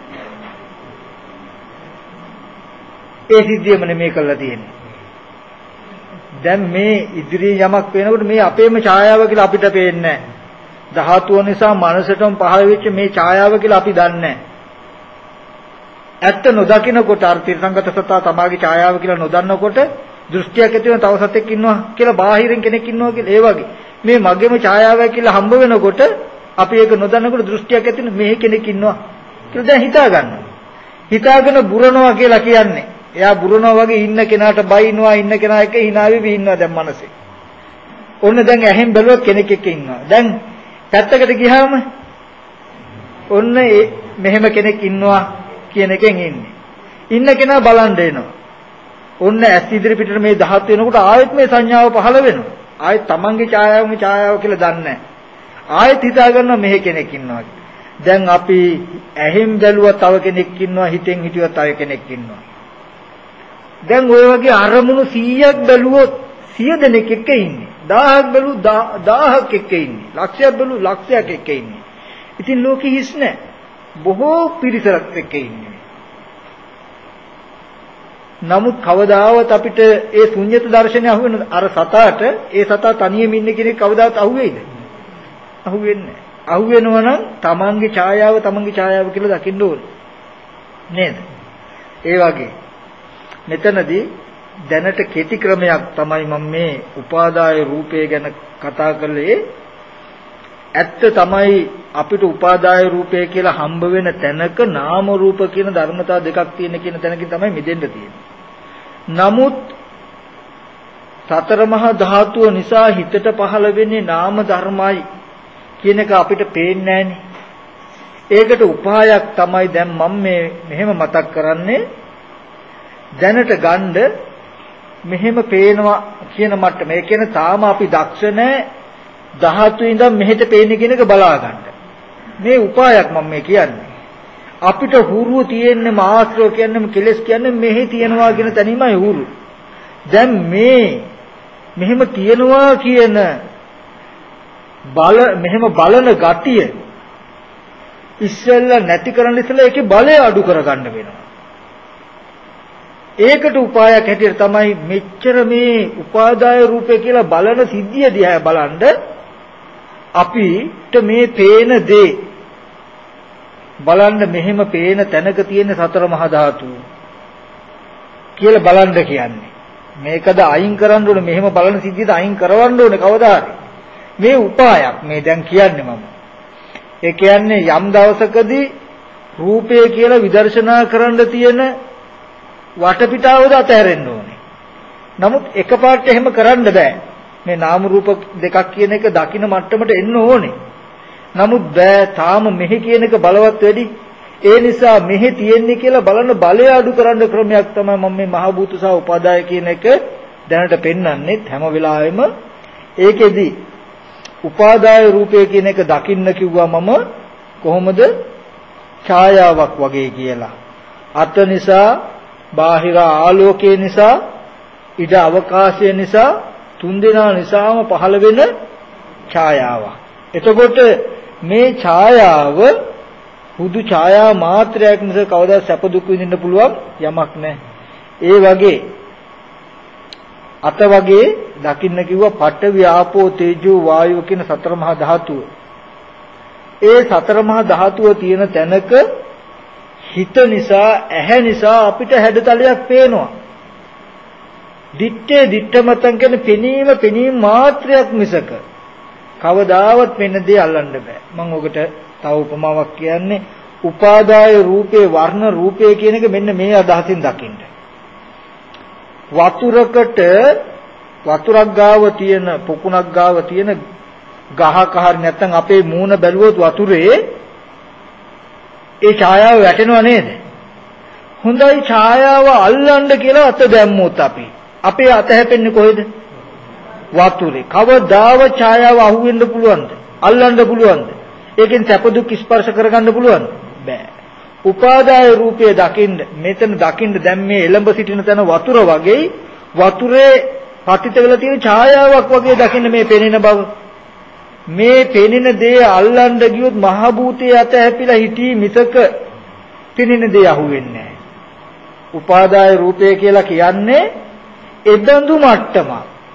ඒ සිද්ධියම නෙමෙයි කළා තියන්නේ. දැන් මේ ඉදිරියේ යමක් වෙනකොට මේ අපේම ඡායාව කියලා අපිට පේන්නේ නැහැ. ධාතුව නිසා මනසටම පහළ වෙච්ච මේ ඡායාව කියලා අපි දන්නේ නැහැ. ඇත්ත නොදකින්නකොට අර තිරසංගත සතා තමාගේ ඡායාව කියලා නොදන්නකොට දෘෂ්ටියක් ඇති වෙන තව සතෙක් ඉන්නවා කියලා බාහිරින් කෙනෙක් ඉන්නවා කියලා ඒ වගේ මේ මගේම ඡායාවයි කියලා හම්බ වෙනකොට අපි ඒක නොදන්නකොට දෘෂ්ටියක් ඇති වෙන මේ කෙනෙක් ඉන්නවා කියලා දැන් හිතා ගන්නවා. හිතාගෙන බුරනවා කියලා කියන්නේ එයා බුරනවා වගේ ඉන්න කෙනාට බයිනවා ඉන්න කෙනා එක්ක hina වෙවි ඉන්නවා දැන් මනසේ. ඔන්න දැන් ඇහෙන් බැලුවොත් කෙනෙක් එක්ක ඉන්නවා. දැන් පැත්තකට ගියාම ඔන්න මෙහෙම කෙනෙක් ඉන්නවා කියන එකෙන් ඉන්නේ. ඉන්න කෙනා බලන් දෙනවා. ඔන්න ඇස් ඉදිරි පිටට මේ ධාතු වෙනකොට ආයෙත් මේ සංඥාව පහළ වෙනවා. ආයෙත් තමන්ගේ ඡායාව කියලා දන්නේ නැහැ. ආයෙත් හිතා ගන්නවා මෙහෙ කෙනෙක් ඉන්නවා. දැන් අපි ඇහෙන් බැලුවා තව කෙනෙක් ඉන්නවා හිතෙන් හිතුවා තව කෙනෙක් ඉන්නවා. දැන් ওই වගේ අරමුණු 100ක් බැලුවොත් 100 දෙනෙක් එක්ක ඉන්නේ. 1000ක් බැලු 1000ක් එක්ක ඉන්නේ. ලක්ෂයක් බැලු ලක්ෂයක් එක්ක ඉන්නේ. ඉතින් ලෝකෙ හිස් නැහැ. බොහෝ පිරිසක් එක්ක ඉන්නේ. නමුත් කවදාවත් අපිට ඒ ශුන්‍යත දර්ශනය අහුවෙන අර සතාට ඒ සතා තනියම ඉන්න කෙනෙක් කවදාවත් අහුවෙයිද? අහුවෙන්නේ නැහැ. අහුවෙනවා නම් තමන්ගේ ඡායාව කියලා දකින්න ඕනේ. නේද? ඒ වගේ මෙතනදී දැනට කෙටි ක්‍රමයක් තමයි මම මේ උපාදාය රූපය ගැන කතා කළේ. ඇත්ත තමයි අපිට උපාදාය රූපය කියලා හම්බ වෙන තැනක නාම රූප කියන ධර්මතා දෙකක් තියෙන කියන තැනකින් තමයි මිදෙන්න තියෙන්නේ. නමුත් සතර මහා ධාතුව නිසා හිතට පහළ වෙන්නේ නාම ධර්මයි කියන එක අපිට පේන්නේ නැහනේ. ඒකට උපායක් තමයි දැන් මම මෙහෙම මතක් කරන්නේ. දැනට ගන්න මෙහෙම පේනවා කියන මට්ටම. ඒ කියන්නේ තාම අපි දක්ෂ නැහැ ධාතු ඉඳන් මෙහෙට පේන්නේ කියන එක බලා ගන්න. මේ උපායක් මම මේ කියන්නේ. අපිට හුරුව තියෙන්නේ මාස්ත්‍රෝ කියන්නේ කෙලස් කියන්නේ මෙහි තියනවා කියන තැනීමයි හුරු. දැන් මෙහෙම තියනවා කියන මෙහෙම බලන ගතිය ඉස්සෙල්ලා නැති කරන්න ඉස්සෙල්ලා ඒකේ බලය අඩු කරගන්න වෙනවා. ඒකට උපායක් හැටියට තමයි මෙච්චර මේ උපාදාය රූපය කියලා බලන සිද්ධිය දිහා බලනද අපිට මේ පේන දේ බලන්න මෙහෙම පේන තැනක තියෙන සතර මහා ධාතු කියලා බලන්න කියන්නේ. මේකද අයින් කරන්න ඕනේ මෙහෙම බලන සිද්ධියට අයින් කරවන්න ඕනේ කවදා හරි. මේ උපායක් මේ දැන් කියන්නේ මම. ඒ කියන්නේ යම් දවසකදී රූපය කියලා විදර්ශනා කරන්න තියෙන වටපිටාවද අතහැරෙන්න ඕනේ. නමුත් එකපාරට එහෙම කරන්න බෑ. මේ නාම රූප දෙකක් කියන එක දකින්න මට්ටමට එන්න ඕනේ. නමුත් බෑ තාම මෙහි කියන එක බලවත් වැඩි. ඒ නිසා මෙහි තියෙන්නේ කියලා බලන බලය අඩු කරන්න ක්‍රමයක් තමයි මම මේ මහ භූත සහ උපාදාය කියන එක දැනට පෙන්වන්නේ හැම වෙලාවෙම. ඒකෙදි උපාදාය රූපය කියන එක දකින්න කිව්වා මම කොහොමද? ඡායාවක් වගේ කියලා. අත නිසා බාහිර ආලෝකය නිසා ඉඩ අවකාශය නිසා තුන්දෙනා නිසාම පහළ වෙන ඡායාවක්. එතකොට මේ ඡායාව හුදු ඡායා මාත්‍රයක් මිස කවදා සැප දුක් විඳින්න පුළුවන් යමක් නැහැ. ඒ වගේ අත වගේ දකින්න කිව්වා පඨවි ආපෝ තේජෝ වායෝ කියන සතර මහා ධාතුව. ඒ සතර මහා ධාතුව තියෙන තැනක හිත නිසා ඇහැ නිසා අපිට හැඩතලයක් පේනවා. දිත්තේ දිත්තමතන් කියන පෙනීම මාත්‍රයක් මිසක කවදාවත් වෙන දේ අල්ලන්න බෑ. මම ඔකට තව උපමාවක් කියන්නේ උපාදාය රූපේ වර්ණ රූපේ කියන එක මෙන්න මේ අදහසින් දකින්න. වතුරක් ගාව තියෙන පොකුණක් ගාව තියෙන ගහක හරි නැත්නම් අපේ මූණ බැලුවොත් වතුරේ ඒ ඡායාව වැටෙනව නේද? හොඳයි ඡායාව අල්ලන්න කියලා අත දැම්මොත් අපේ අත හැපෙන්නේ කොහෙද? වතුරේ. කවදාව ඡායාව අහුවෙන්න පුළුවන්ද? අල්ලන්න පුළුවන්ද? ඒකෙන් සැප දුක් ස්පර්ශ කරගන්න පුළුවන්ද? බෑ. උපාදාය රූපය දකින්න මෙතන දකින්න දැන් මේ එළඹ සිටින තැන වතුර වගේ වතුරේ පතිත වෙලා තියෙන ඡායාවක් වගේ දකින්න මේ පෙනෙන බව. මේ පෙනෙන දේ අල්ලන්න ගියොත් මහ භූතයේ අත හැපිලා හිටී මිසක පෙනෙන දේ අහුවෙන්නේ නැහැ. උපාදාය රූපය කියලා කියන්නේ එදඳු මට්ටමක්.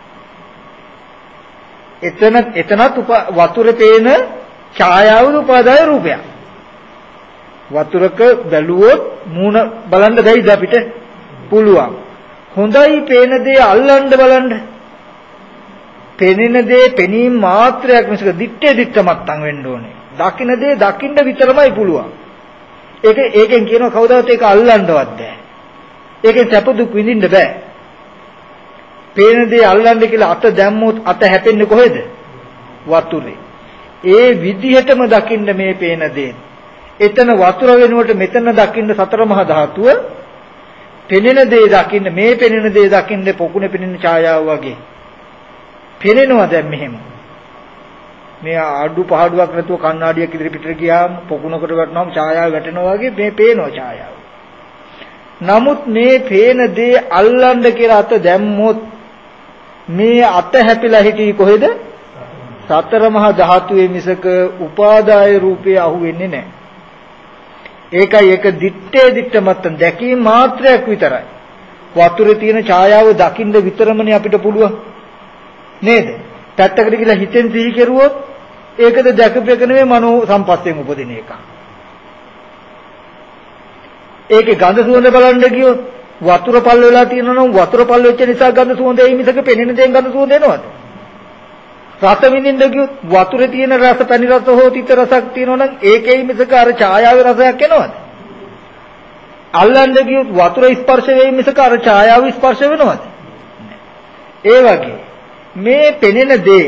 එතනත් වතුරේ පේන ඡායාව උපාදාය රූපයක්. වතුරක බැලුවොත් මූණ බලන්න බැයිද අපිට? පුළුවන්. හොඳයි පේන දේ අල්ලන්න බලන්න. පෙනෙන දේ පෙනීම මාත්‍රයක් මිසක දිත්තේ මත්තන් වෙන්න ඕනේ. දකින්න දේ දකින්න විතරමයි පුළුවන්. ඒකෙන් කියනවා කවදාවත් ඒක අල්ලන්නවත් බෑ. ඒකෙන් සැප දුක් විඳින්න බෑ. පේන දේ අල්ලන්න කියලා අත දැම්මොත් අත හැපෙන්නේ කොහෙද? වතුරේ. ඒ විදිහටම දකින්න මේ පේන දේ. එතන වතුර වෙනුවට මෙතන දකින්න සතර මහා ධාතුව. පෙනෙන දේ දකින්න මේ පෙනෙන දේ දකින්න පොකුණේ පෙනෙන ඡායාව වගේ. පෙනෙනවා දැන් මෙහෙම. මේ ආඩු පහඩුවක් නැතුව කණ්ණාඩියක් ඉදිරි පිටට ගියාම පොකුණකට වැටෙනවාම ඡායාව වැටෙනවා වගේ මේ පේනවා ඡායාව. නමුත් මේ පේන දේ අල්ලන්න කියලා අත දැම්මොත් මේ අත හැපිලා හිටි කොහෙද? සතර මහා ධාතුවේ මිසක උපාදාය රූපේ අහු වෙන්නේ නැහැ. ඒකයි ඒක දිත්තේ මත්තන් දැකීම මාත්‍රයක් විතරයි. වතුරේ තියෙන ඡායාව දකින්න විතරමනේ අපිට පුළුවන්. නේද? පැත්තකට ගිහලා හිතෙන් සිහි කෙරුවොත් ඒකද දැකපේක නෙමෙයි මනෝ සම්පස්යෙන් උපදින එක. ඒකේ ගඳ සුවඳ බලන්න ගියොත් වතුර පල් වෙලා තියෙනවා නම් වතුර පල් වෙච්ච නිසා ගඳ සුවඳ එයි මිසක පෙනෙන දේෙන් ගඳ සුවඳ එනවද? රස විඳින්න ගියොත් වතුරේ තියෙන රස පැණි රස හෝ තිත රසක් තියෙනවා නම් ඒකෙයි මිසක අර ඡායාවේ රසයක් එනවද? අල්ලන්න ගියොත් වතුර ස්පර්ශ වෙයි මිසක අර ඡායාව ස්පර්ශ වෙනවද? ඒ වගේ මේ පෙනෙන දේ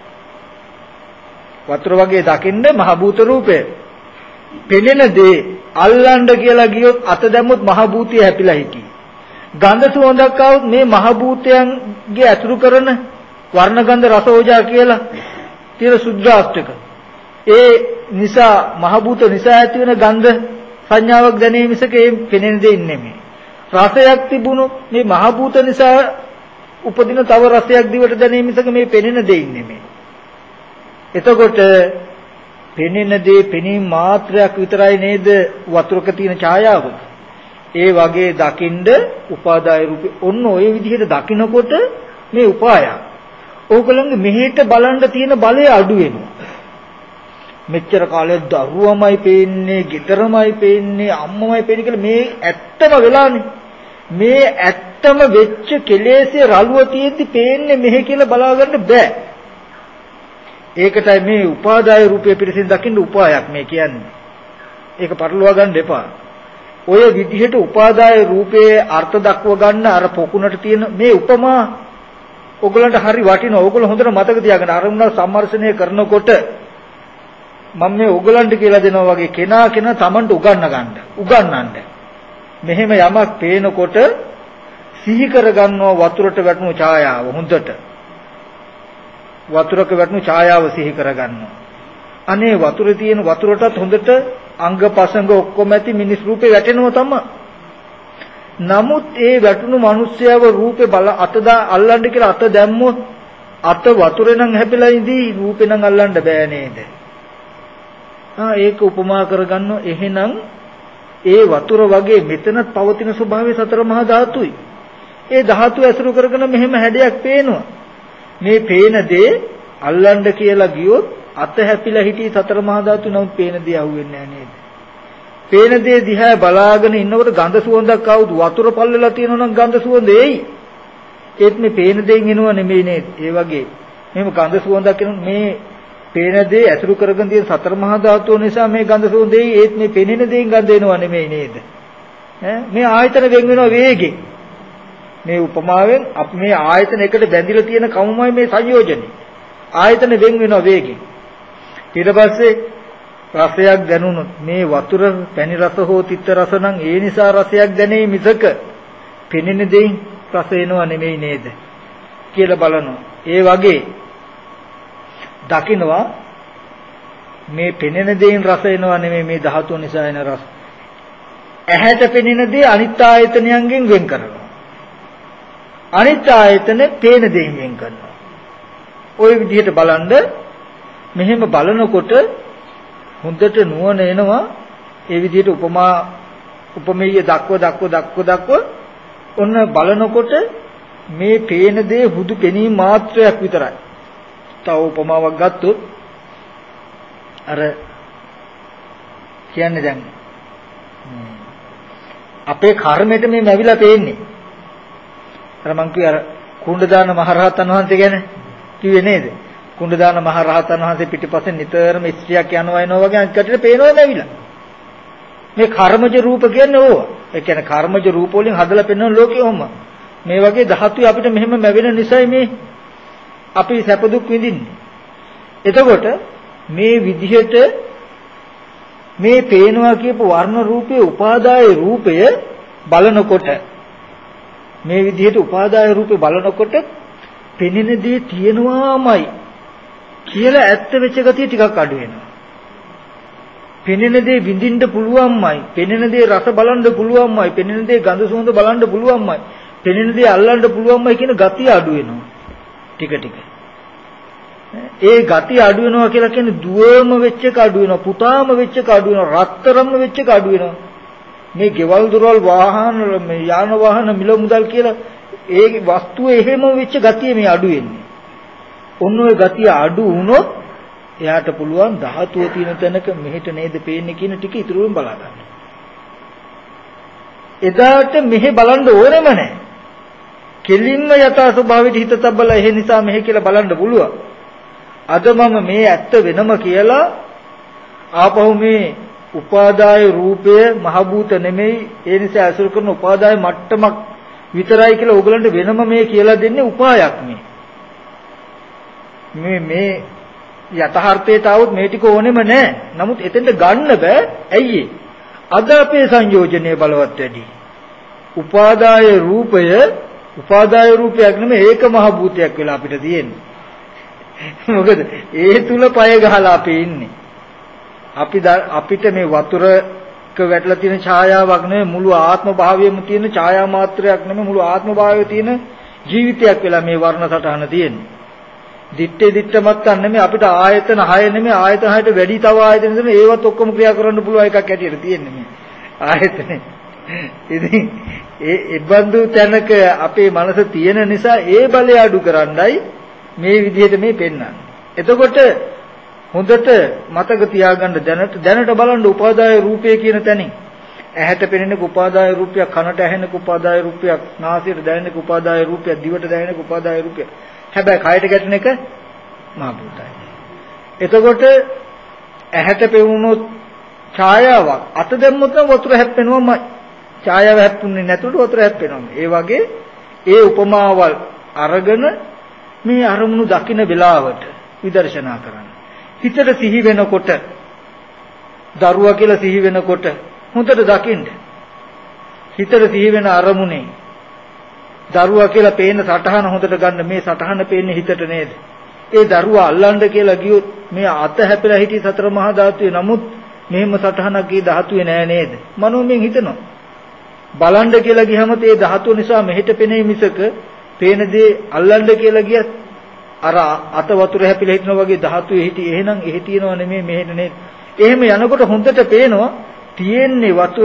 වතුර වගේ දකින්න මහ භූත රූපය. පෙනෙන දේ අල්ලන්න කියලා ගියොත් අත දැම්මොත් මහ භූතිය හැපිලා හිටියි. ගන්ධ සුවඳක් આવුත් මේ මහ භූතයන්ගේ අතුරු කරන වර්ණ ගන්ධ රස ඕජා කියලා තියෙන සුද්ධාෂ්ටක. ඒ නිසා මහ භූත නිසා ඇති වෙන ගන්ධ සංඥාවක් දැනේ මිසක ඒ පෙනෙන දෙයක් නෙමෙයි. රසයක් තිබුණොත් මේ මහ භූත නිසා උපදින තව රසයක් දිවට දැනේ මිසක මේ පෙනෙන දෙයක් නෙමෙයි. එතකොට පෙනෙන දේ පෙනීම මාත්‍රයක් විතරයි නේද වතුරක තියෙන ඡායාව. ඒ වගේ දකින්ද උපාදාය රූපේ ඔන්න ඔය විදිහට දකිනකොට මේ උපාය. ඕගොල්ලන්ගේ මෙහෙට බලන්න තියෙන බලය අඩු වෙනවා. මෙච්චර කාලයක් දරුවමයි පේන්නේ, ගෙදරමයි පේන්නේ, අම්මමයි පේන්නේ කියලා මේ ඇත්තම වෙලානේ. මේ ඇත්තම වෙච්ච කෙලෙස්ේ රළුව තියෙද්දි පේන්නේ මෙහෙ කියලා බලා ගන්න බෑ. ඒකටයි මේ උපාදාය රූපය පිළිසින් දකින්න උපායක් මේ කියන්නේ. ඒක පරිලෝව ගන්න එපා. ඔය විදිහට උපාදාය රූපයේ අර්ථ දක්ව ගන්න අර පොකුණට තියෙන මේ උපමා ඔයගලන්ට හරි වටිනවා. ඔයගොල්ලෝ හොඳට මතක තියාගන්න. අරමුණ සම්මර්ෂණය කරනකොට මම මේ ඔයගලන්ට කියලා දෙනවා වගේ කෙනා Tamanට උගන්නන්න. මෙහෙම යමක් පේනකොට සිහි කරගන්නවා වතුරට වැටුණු ඡායාව හොඳට. වතුරක වැටුණු ඡායාව සිහි කරගන්නවා. අනේ වතුරේ තියෙන වතුරටත් හොඳට අංග පසංග ඔක්කොම ඇති මිනිස් රූපේ වැටෙනවා තමයි. නමුත් ඒ වැටුණු මිනිස්යාව රූපේ බල අතදා අල්ලන්න කියලා අත දැම්මොත් අත වතුරේ නම් හැපිලා ඉඳී රූපේ නම් අල්ලන්න බෑ නේද? ඒක උපමා කරගන්නෝ. එහෙනම් ඒ වතුර වගේ මෙතනත් පවතින ස්වභාවය සතර මහා ධාතුයි. ඒ ධාතු ඇසුරු කරගෙන මෙහෙම හැඩයක් පේනවා. මේ පේන දේ අල්ලන්න කියලා ගියොත් අත හැපිලා හිටි සතර මහා ධාතු නම් පේන දේ අහුවෙන්නේ නැහැ නේද? පේන දේ දිහා බලාගෙන ඉන්නකොට ගඳ සුවඳක් ආවුත් වතුර පල් වෙලා තියෙනවා නම් ගඳ සුවඳ එයි. ඒත් මේ පේන දෙයින් එනව නෙමෙයි නේද? ඒ වගේ මෙහෙම ගඳ සුවඳක් එන මේ පේන දේ ඇසුරු කරගෙන තියෙන සතර මහා ධාතුව නිසා මේ ගඳ සුවඳ එයි. ඒත් මේ පෙනෙන දෙයින් ගඳ එනව නෙමෙයි නේද? මේ ආයතන වෙන් වෙනවා වේගෙන්. මේ උපමාවෙන් අපි මේ ආයතන එකට බැඳිලා තියෙන කමමයි මේ සංයෝජනේ. ආයතන වෙන් වෙනවා වේගෙන්. ඊට පස්සේ රසයක් දැනුනොත් මේ වතුර පැණි රස හෝ තිත්ත රස නම් ඒ නිසා රසයක් දැනේ මිසක පෙනෙන දෙයින් රස එනවා නෙමෙයි නේද කියලා බලනවා. ඒ වගේ දකින්නවා මේ පෙනෙන දෙයින් රස එනවා නෙමෙයි මේ ධාතුව නිසා එන රස. ඇහැට පෙනෙන දේ අනිත් ආයතනයන්ගෙන් වෙන් කරනවා. අනිත් ආයතන පේන දෙයින් වෙන් කරනවා. ওই විදිහට බලනද මෙහෙම බලනකොට හොඳට නුවණ එනවා. ඒ විදිහට උපමේය දක්ව ඔන්න බලනකොට මේ පේන දේ හුදු පෙනීම මාත්‍රයක් විතරයි. තව උපමාවක් ගත්තොත් අර කියන්නේ දැන් අපේ කර්මයට මේ ලැබිලා පේන්නේ. අර මං කිය අර කුණ්ඩදාන මහරහතන් වහන්සේ ගැන කිව්වේ නේද? කුණ්ඩදාන මහරහතන් වහන්සේ පිටිපස්සෙන් නිතරම ස්ත්‍රියක් යනවා එනවා වගේ අනිත් කටට පේනවා නැවිලා. මේ කර්මජ රූප කියන්නේ ඕවා. ඒ කියන්නේ කර්මජ රූප වලින් හදලා පෙන්වන ලෝකේ ඔහම. මේ වගේ ධාතුයි අපිට මෙහෙම ලැබෙන නිසායි මේ අපි සැප දුක් විඳින්නේ. එතකොට මේ විදිහට මේ පේනවා කියපු වර්ණ රූපයේ උපාදාය රූපය බලනකොට මේ විදිහට උපාදාය රූපේ බලනකොට පෙනෙන දේ තියෙනවාමයි කියලා ඇත්ත වෙච්ච ගතිය ටිකක් අඩු වෙනවා. පෙනෙන දේ විඳින්න පුළුවන්මයි, පෙනෙන දේ රස බලන්න පුළුවන්මයි, පෙනෙන දේ ගඳ සුවඳ බලන්න පුළුවන්මයි, පෙනෙන දේ අල්ලන්න පුළුවන්මයි කියන ගතිය අඩු වෙනවා. ටික ටික. ඒ ගතිය අඩු වෙනවා කියලා කියන්නේ දුවම වෙච්ච එක අඩු වෙනවා, පුතාම වෙච්ච එක අඩු වෙනවා, රත්තරන්ම වෙච්ච එක අඩු වෙනවා. මේ ගෙවල් දොරවල් වාහන මේ යාන වාහන මිල මුදල් කියලා ඒ වස්තුව එහෙම වෙච්ච ගතිය මේ අඩු වෙන්නේ. ඔන්න ඔය ගතිය අඩු වුණොත් එයාට පුළුවන් ධාතුව තියෙන තැනක මෙහෙට නේද පේන්නේ කියන ටික ඉතුරුවෙන් බලා ගන්න. එදාට මෙහෙ බලන්න ඕනෙම නැහැ. කෙලින්ම යථා ස්වභාවයට හිත තබලා එහෙ නිසා මෙහෙ කියලා බලන්න පුළුවන්. අද මම මේ ඇත්ත වෙනම කියලා ආපහු මේ උපාදාය රූපය මහ භූත නෙමෙයි ඒ නිසා අසුර කරන උපාදාය මට්ටමක් විතරයි කියලා ඕගලන්ට වෙනම මේ කියලා දෙන්නේ උපායක් මේ යථාර්ථයට આવුත් මේ ටික ඕනෙම නැහැ. නමුත් එතෙන්ට ගන්න බෑ. ඇයි අද අපේ සංයෝජනයේ බලවත් වැඩි. උපාදාය රූපයක් නෙමෙයි ඒක මහ භූතයක් වෙලා අපිට තියෙන්නේ. මොකද ඒ තුල පය ගහලා අපි ඉන්නේ. අපිට මේ වතුරක වැටලා තියෙන ඡායාවක් නෙමෙයි මුළු ආත්ම භාවයේම තියෙන ඡායා මාත්‍රයක් නෙමෙයි මුළු ආත්ම භාවයේ තියෙන ජීවිතයක් වෙලා මේ වර්ණ සටහන තියෙන්නේ. දිත්තේ මත්තන් නෙමෙයි අපිට ආයතන 6 නෙමෙයි ආයතන 6ට වැඩි තව ආයතන දෙන ඒවත් ඔක්කොම ක්‍රියා කරන්න පුළුවන් එකක් ඇටියට තියෙන්නේ මේ ආයතනේ. ඉතින් ඒ බඳු තැනක අපේ මනස තියෙන නිසා ඒ බලය අඩු කරන්නයි මේ විදිහට මේ පෙන්වන්නේ. එතකොට හොඳට මතක තියාගන්න දැනට බලන්න උපාදාය රූපය කියන තැනින් ඇහැට පෙනෙන උපාදාය රූපයක්, කනට ඇහෙන උපාදාය රූපයක්, නාසයට දැනෙන උපාදාය රූපයක්, දිවට දැනෙන උපාදාය රූපයක්. හැබැයි කයට ගැටෙන එක මහ භූතයි. එතකොට ඇහැට පෙවුනොත් ඡායාවක් අත දැම්මොත් නම් වතුර හැප්පෙනවමයි. ඡායාව හැප්පුන්නේ නැතුව වතුර හැප්පෙනවම. ඒ වගේ ඒ උපමාවල් අරගෙන මේ අරමුණු දකින්න වෙලාවට විදර්ශනා කරන්න. හිතට සිහි වෙනකොට දරුවා කියලා සිහි වෙනකොට හොඳට දකින්න. හිතට සිහි වෙන අරමුණේ දරුවා කියලා පේන සටහන හොඳට ගන්න. මේ සටහන පේන්නේ හිතට නේද? ඒ දරුවා අල්ලන්න කියලා ගියොත් මේ අත හැපිලා හිටි සතර මහා ධාතුවේ නමුත් මෙහෙම සටහනක් ඒ ධාතුවේ නෑ නේද? මනෝමයෙන් හිතනවා. බලන්න කියලා ගියම ඒ ධාතුව නිසා මෙහෙට පෙනේ මිසක පේන දේ අල්ලන්න කියලා ගියත් අර අත වතුර හැපිලා හිටනවා වගේ ධාතුවේ හිටි එහෙනම් එහෙ තියනව නෙමෙයි මෙහෙට නේද? එහෙම යනකොට හොඳට පේනවා තියෙන්නේ වතුර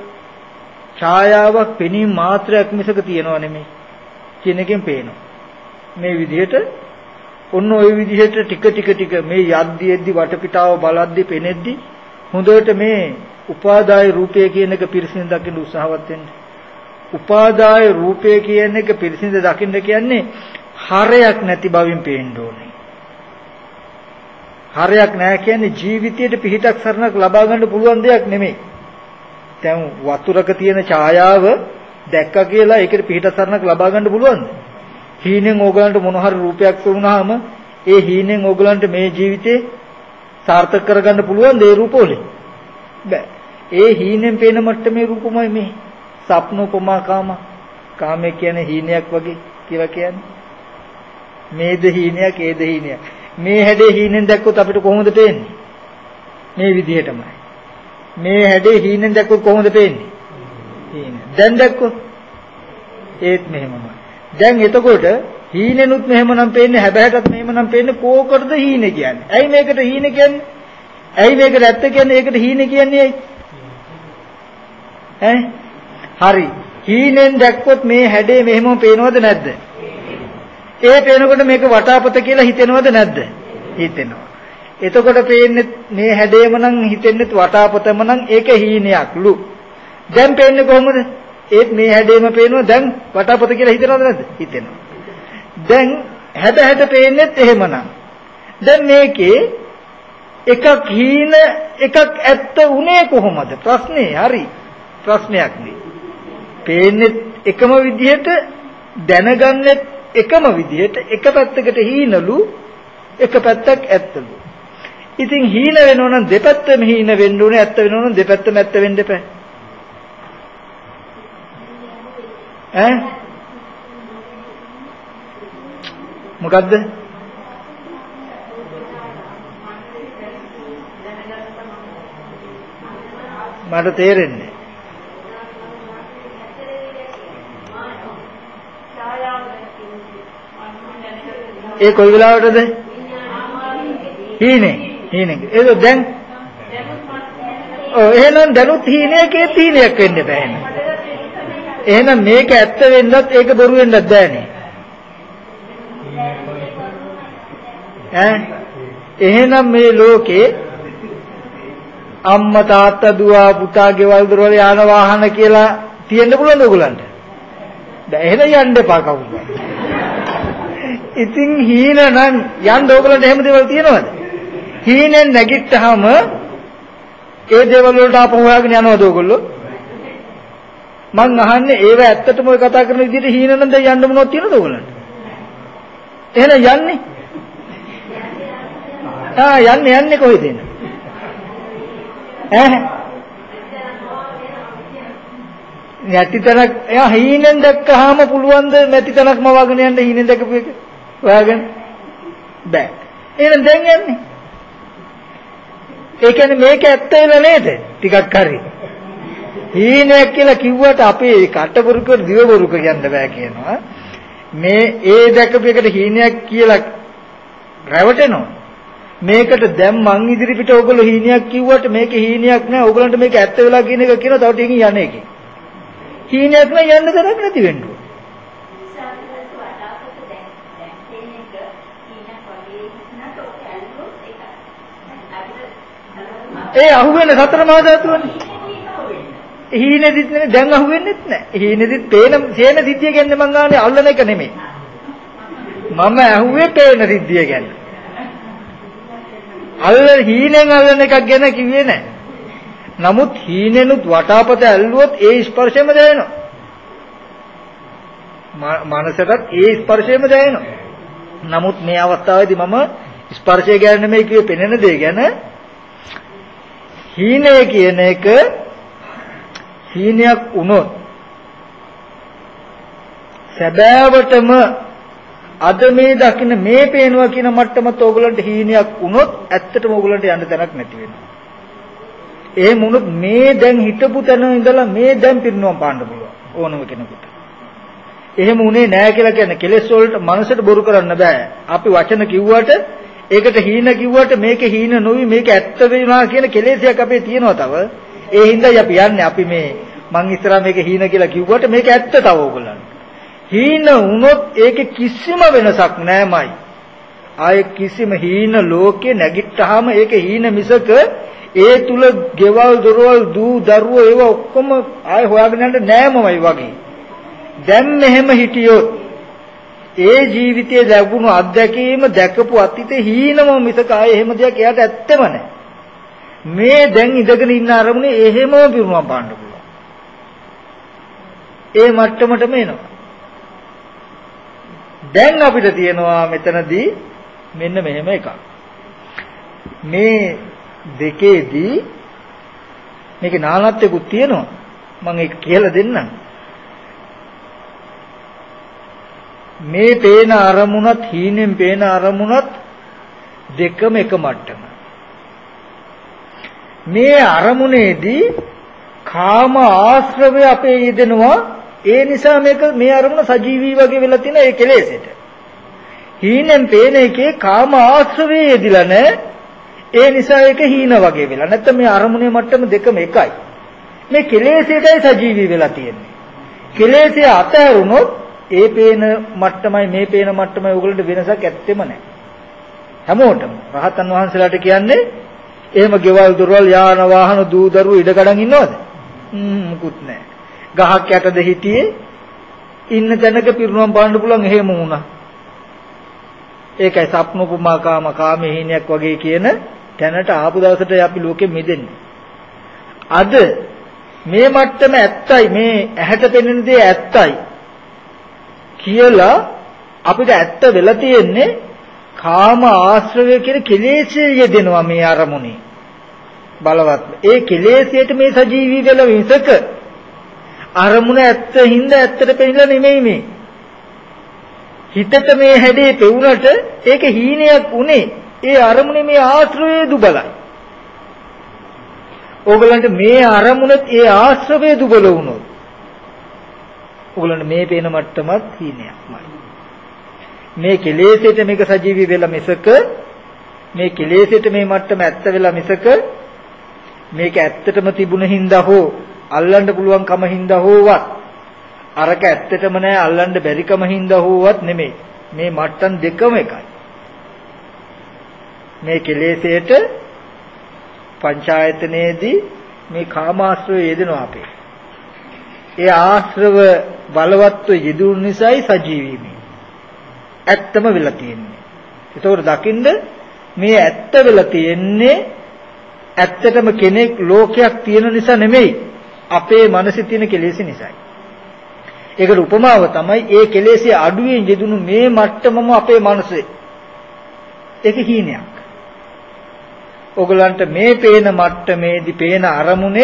ඡායාවක් පෙනීම මාත්‍රයක් මිසක තියනව නෙමෙයි කියන එකෙන් පේනවා. මේ විදිහට ඔන්න ඔය විදිහට ටික මේ යද්දි වටපිටාව බලද්දි පෙනෙද්දි හොඳට මේ උපාදාය රූපය කියන එක පිරිසිදු දකින්න උත්සාහවත් වෙන්න. උපාදාය රූපය කියන එක පිරිසිදු දකින්න කියන්නේ හරයක් නැති බවින් පේන්න ඕනේ. හරයක් නැහැ කියන්නේ ජීවිතයේ පිහිටක් සරණක් ලබා ගන්න පුළුවන් දෙයක් නෙමෙයි. දැන් වතුරක තියෙන ඡායාව දැක්කා කියලා ඒකට පිහිටක් සරණක් ලබා ගන්න පුළුවන්ද? හීනෙන් ඕගලන්ට මොන හරි රූපයක් වුණාම ඒ හීනෙන් ඕගලන්ට මේ ජීවිතේ සාර්ථක කරගන්න පුළුවන්ද ඒ රූපවලින්? බෑ. ඒ හීනෙන් පේන මට්ටමේ රූපමයි මේ. සප්නෝපමා කාමයේ කියන්නේ හීනයක් වගේ කියලා කියන්නේ. මේද හීනයක් ඒද හීනයක්. මේ හැඩේ හීනෙන් දැක්කොත් අපිට කොහොමද පේන්නේ? මේ විදිහටමයි. මේ හැඩේ හීනෙන් දැක්කොත් කොහොමද පේන්නේ? හීන. දැන් දැක්කොත් ඒත් මෙහෙමමයි. දැන් එතකොට හීනෙනුත් මෙහෙමනම් පේන්නේ හැබැයිටත් මෙහෙමනම් පේන්නේ කෝකටද හීනේ කියන්නේ? ඇයි මේකට හීනේ කියන්නේ? ඇයි මේකට ඇත්ත කියන්නේ? ඒකට හීනේ කියන්නේ ඇයි? හරි. හීනෙන් දැක්කොත් මේ හැඩේ මෙහෙමම පේනවද නැද්ද? ඒ පේනකොට මේක වටාපත කියලා හිතෙනවද නැද්ද? හිතෙනවා. එතකොට පේන්නේ මේ හැඩේම නම් හිතෙන්නේ වටාපතම නම් ඒක හීනයක්ලු. දැන් පේන්නේ කොහොමද? ඒත් මේ හැඩේම පේනවා දැන් වටාපත කියලා හිතනවද නැද්ද? හිතෙනවා. දැන් හැඩ පේන්නේත් එහෙමනම්. දැන් මේකේ එකක් හීන එකක් ඇත්ත උනේ කොහොමද? ප්‍රශ්නේ හරි. ප්‍රශ්නයක් නේ. පේන්නේ එකම විදිහට දැනගන්නේ එකම විදිහට එක පැත්තකට හීනලු එක පැත්තක් ඇත්තලු. ඉතින් හීන වෙනවා නම් දෙපැත්තම හීන වෙන්න ඕනේ ඇත්ත වෙනවා නම් දෙපැත්තම ඇත්ත වෙන්න එපා. මොකද්ද? මට තේරෙන්නේ ඒ කොයි වෙලාවටද? හීනේ ඒක දැන් එහෙනම් දැනුත් හීනයකේ තීනයක් වෙන්න බෑ නේද? එහෙනම් මේක ඇත්ත වෙන්නත් ඒක බොරු වෙන්නත් බෑනේ. එහෙනම් මේ ලෝකේ අම්මා තාත්තා දුව පුතා ගෙවල් දොරවල් යාන වාහන කියලා තියෙන්න පුළුවන්ද ඔයගලන්ට? දැන් එහෙනම් යන්න එපා කවුරුත්. ඉතින් හීන නම් යන්න ඕගලන්ට එහෙම දේවල් තියෙනවද? හීනෙන් නැගිට්ටාම ඒ දේවල් වලට ආපහු හොයාගෙන යනවද ඕගොල්ලෝ? මං අහන්නේ ඒව ඇත්තටම ඔය කතා කරන විදිහට හීන නම් දැන් යන්න මොනවද තියෙනවද ඕගලන්ට? එහෙනම් යන්නේ? යන්නේ කොහෙද එන්නේ? නැතිතරක් එයා හීනෙන් දැක්කහම පුළුවන්ද නැතිතරක් මවාගෙන යන්න හීනෙන් දැකපු එක? හොයාගෙන බෑ. එහෙනම් දැන් යන්නේ. ඒ කියන්නේ මේක ඇත්ත වෙලා නේද? ටිකක් හරි. හීනයක් කියලා කිව්වට අපේ කටබරුක දිවබරුක කියන්න බෑ කියනවා. මේ ඒ දැකපු එකට හීනයක් කියලා රැවටෙනවා. මේකට දැන් මං ඉදිරි පිට ඔයගොල්ලෝ හීනයක් කිව්වට මේක හීනයක් නෑ. ඔයගොල්ලන්ට මේක ඇත්ත වෙලා කියන එක කියනවා. තව ටිකකින් යන්නේ එකේ. හීනයක් නෑ යන්න තරක් නැති වෙන්න ඕන. ඒ අහුවෙන සතර මහා ධාතුවනේ. හීනෙදිත් නෙමෙයි දැන් අහුවෙන්නෙත් නෑ. හීනෙදිත් පේන සේන සිද්ධිය ගැන මං ගානේ අල්ලන එක නෙමෙයි. මම අහුවේ පේන සිද්ධිය ගැන. හීනෙන් අල්ලන එකක් ගැන කිව්වේ නෑ. නමුත් හීනෙනුත් වටාපත ඇල්ලුවොත් ඒ ස්පර්ශයම දැනෙනවා. මනසටත් ඒ ස්පර්ශයම දැනෙනවා. නමුත් මේ අවස්ථාවේදී මම ස්පර්ශය ගැන නෙමෙයි කිව්වේ පෙනෙන දේ ගැන. හීනය කියන එක හීනයක් වුණොත් සැබෑවටම අද මේ දකින්න මේ පේනවා කියන මට්ටමත් ඕගලන්ට හීනයක් වුණොත් ඇත්තටම ඕගලන්ට යන්න තැනක් නැති වෙනවා. එහෙම වුණොත් මේ දැන් හිටපු තැන ඉඳලා මේ දැන් පිරිනුවම් පාන්න පුළුවන් ඕනම කෙනෙකුට. එහෙම උනේ නෑ කියලා කියන්නේ කෙලෙස් වලට මනසට බොරු කරන්න බෑ. අපි වචන කිව්වට ඒකට හීන කිව්වට මේක හීන නොවි මේක ඇත්ත වෙනවා කියන කෙලෙසයක් අපේ තියෙනවා තව. ඒ හින්දායි අපි යන්නේ. අපි මේ මං ඉස්සරහා මේක හීන කියලා කිව්වට මේක ඇත්ත තව ඕගොල්ලන්ට. හීන වුණොත් ඒකේ කිසිම වෙනසක් නෑමයි. ආයේ කිසිම හීන ලෝකේ නැගිට්ටාම ඒක හීන මිසක ඒ තුල ගෙවල් දොරවල් දූ දරුවෝ ඒවා ඔක්කොම ආයේ හොයාගෙන යන්න නෑමමයි වගේ. දැන් මෙහෙම හිටියොත් ඒ ජීවිතයේ ලැබුණු අත්දැකීම දැකපු අතීතේ හීනම මිසක ආයේ එහෙම දෙයක් එයාට ඇත්තෙම නෑ. මේ දැන් ඉඳගෙන ඉන්න අරමුණේ එහෙමම පිරුණම් පාන්න පුළුවන්. ඒ මට්ටමටම එනවා. දැන් අපිට තියෙනවා මෙතනදී මෙන්න මෙහෙම එකක්. මේ දෙකේදී මේකේ නානත්වයකුත් තියෙනවා. මම ඒක කියලා දෙන්නම්. මේ පේන අරමුණත් හීනෙන් පේන අරමුණත් දෙකම එක මට්ටම. මේ අරමුණේදී කාම ආශ්‍රවය අපේ යෙදෙනවා. ඒ නිසා මේක මේ අරමුණ සජීවී වගේ වෙලා තියෙන ඒ කෙලෙසෙට. හීනෙන් පේන එකේ කාම ආශ්‍රවය යෙදිලා නැහැ. ඒ නිසා ඒක හීන වගේ වෙලා. නැත්නම් මේ අරමුණේ මට්ටම දෙකම එකයි. මේ කෙලෙසෙටයි සජීවී වෙලා තියෙන්නේ. කෙලෙසෙ අතහැරුණොත් ඒ පේන මට්ටමයි මේ පේන මට්ටමයි ඔයගොල්ලන්ට වෙනසක් ඇත්තෙම නැහැ. හැමෝටම රහතන් වහන්සේලාට කියන්නේ එහෙම ගෙවල් දොරවල් යාන වාහන දූ දරුවෝ ඉඩ කඩන් ඉන්නවද? මුකුත් නැහැ. ගහක් යටද හිටියේ ඉන්න තැනක පිරුණම් පාන්න පුළුවන් එහෙම වුණා. ඒකයි සප්නෝපමා කාම කාමහීනයක් වගේ කියන තැනට ආපු දවසට අපි ලෝකෙ මිදෙන්නේ. අද මේ මට්ටම ඇත්තයි මේ ඇහැට පෙනෙන දේ ඇත්තයි කියලා අපිට ඇත්ත වෙලා තියෙන්නේ කාම ආශ්‍රවය කියන කෙලෙස්යේ යෙදෙනවා මේ අරමුණේ බලවත්. ඒ කෙලෙස්යට මේ සජීවී වෙලා විසක අරමුණ ඇත්ත හින්දා ඇත්තට පෙන්නලා නෙමෙයි මේ. හිතට මේ හැඩේ පෙවුනට ඒක හීනයක් උනේ. ඒ අරමුණේ මේ ආශ්‍රවය දුබලයි. ඕගලන්ට මේ අරමුණත් ඒ ආශ්‍රවය දුබල වුණොත් ඕගලන්ට මේ පේන මට්ටමත් හීනයක්මයි. මේ කෙලෙසෙට මේක සජීවී වෙලා මිසක මේ කෙලෙසෙට මේ මට්ටම ඇත්ත වෙලා මිසක මේක ඇත්තටම තිබුණ හින්දා හෝ අල්ලන්න පුළුවන් කම හින්දා හෝවත් අරක ඇත්තටම නෑ අල්ලන්න බැරි කම හින්දා හෝවත් නෙමෙයි. මේ මට්ටම් දෙකම එකයි. මේ කෙලෙසෙට පංචායතනයේදී මේ කාමාශ්‍රය යෙදෙනවා අපේ. ඒ ආශ්‍රව බලවත්ව යෙදුණු නිසායි සජීවී මේ. ඇත්තම වෙලා තියෙන්නේ. ඒතකොට දකින්න මේ ඇත්ත වෙලා තියෙන්නේ ඇත්තටම කෙනෙක් ලෝකයක් තියෙන නිසා නෙමෙයි. අපේ මනසේ තියෙන කෙලෙස් නිසායි. ඒකට උපමාව තමයි ඒ කෙලෙස්යේ අඩුවෙන් යෙදුණු මේ මට්ටමම අපේ මනසේ. ඒක හීනයක්. ඔයගලන්ට මේ පේන මට්ටමේදී පේන අරමුණේ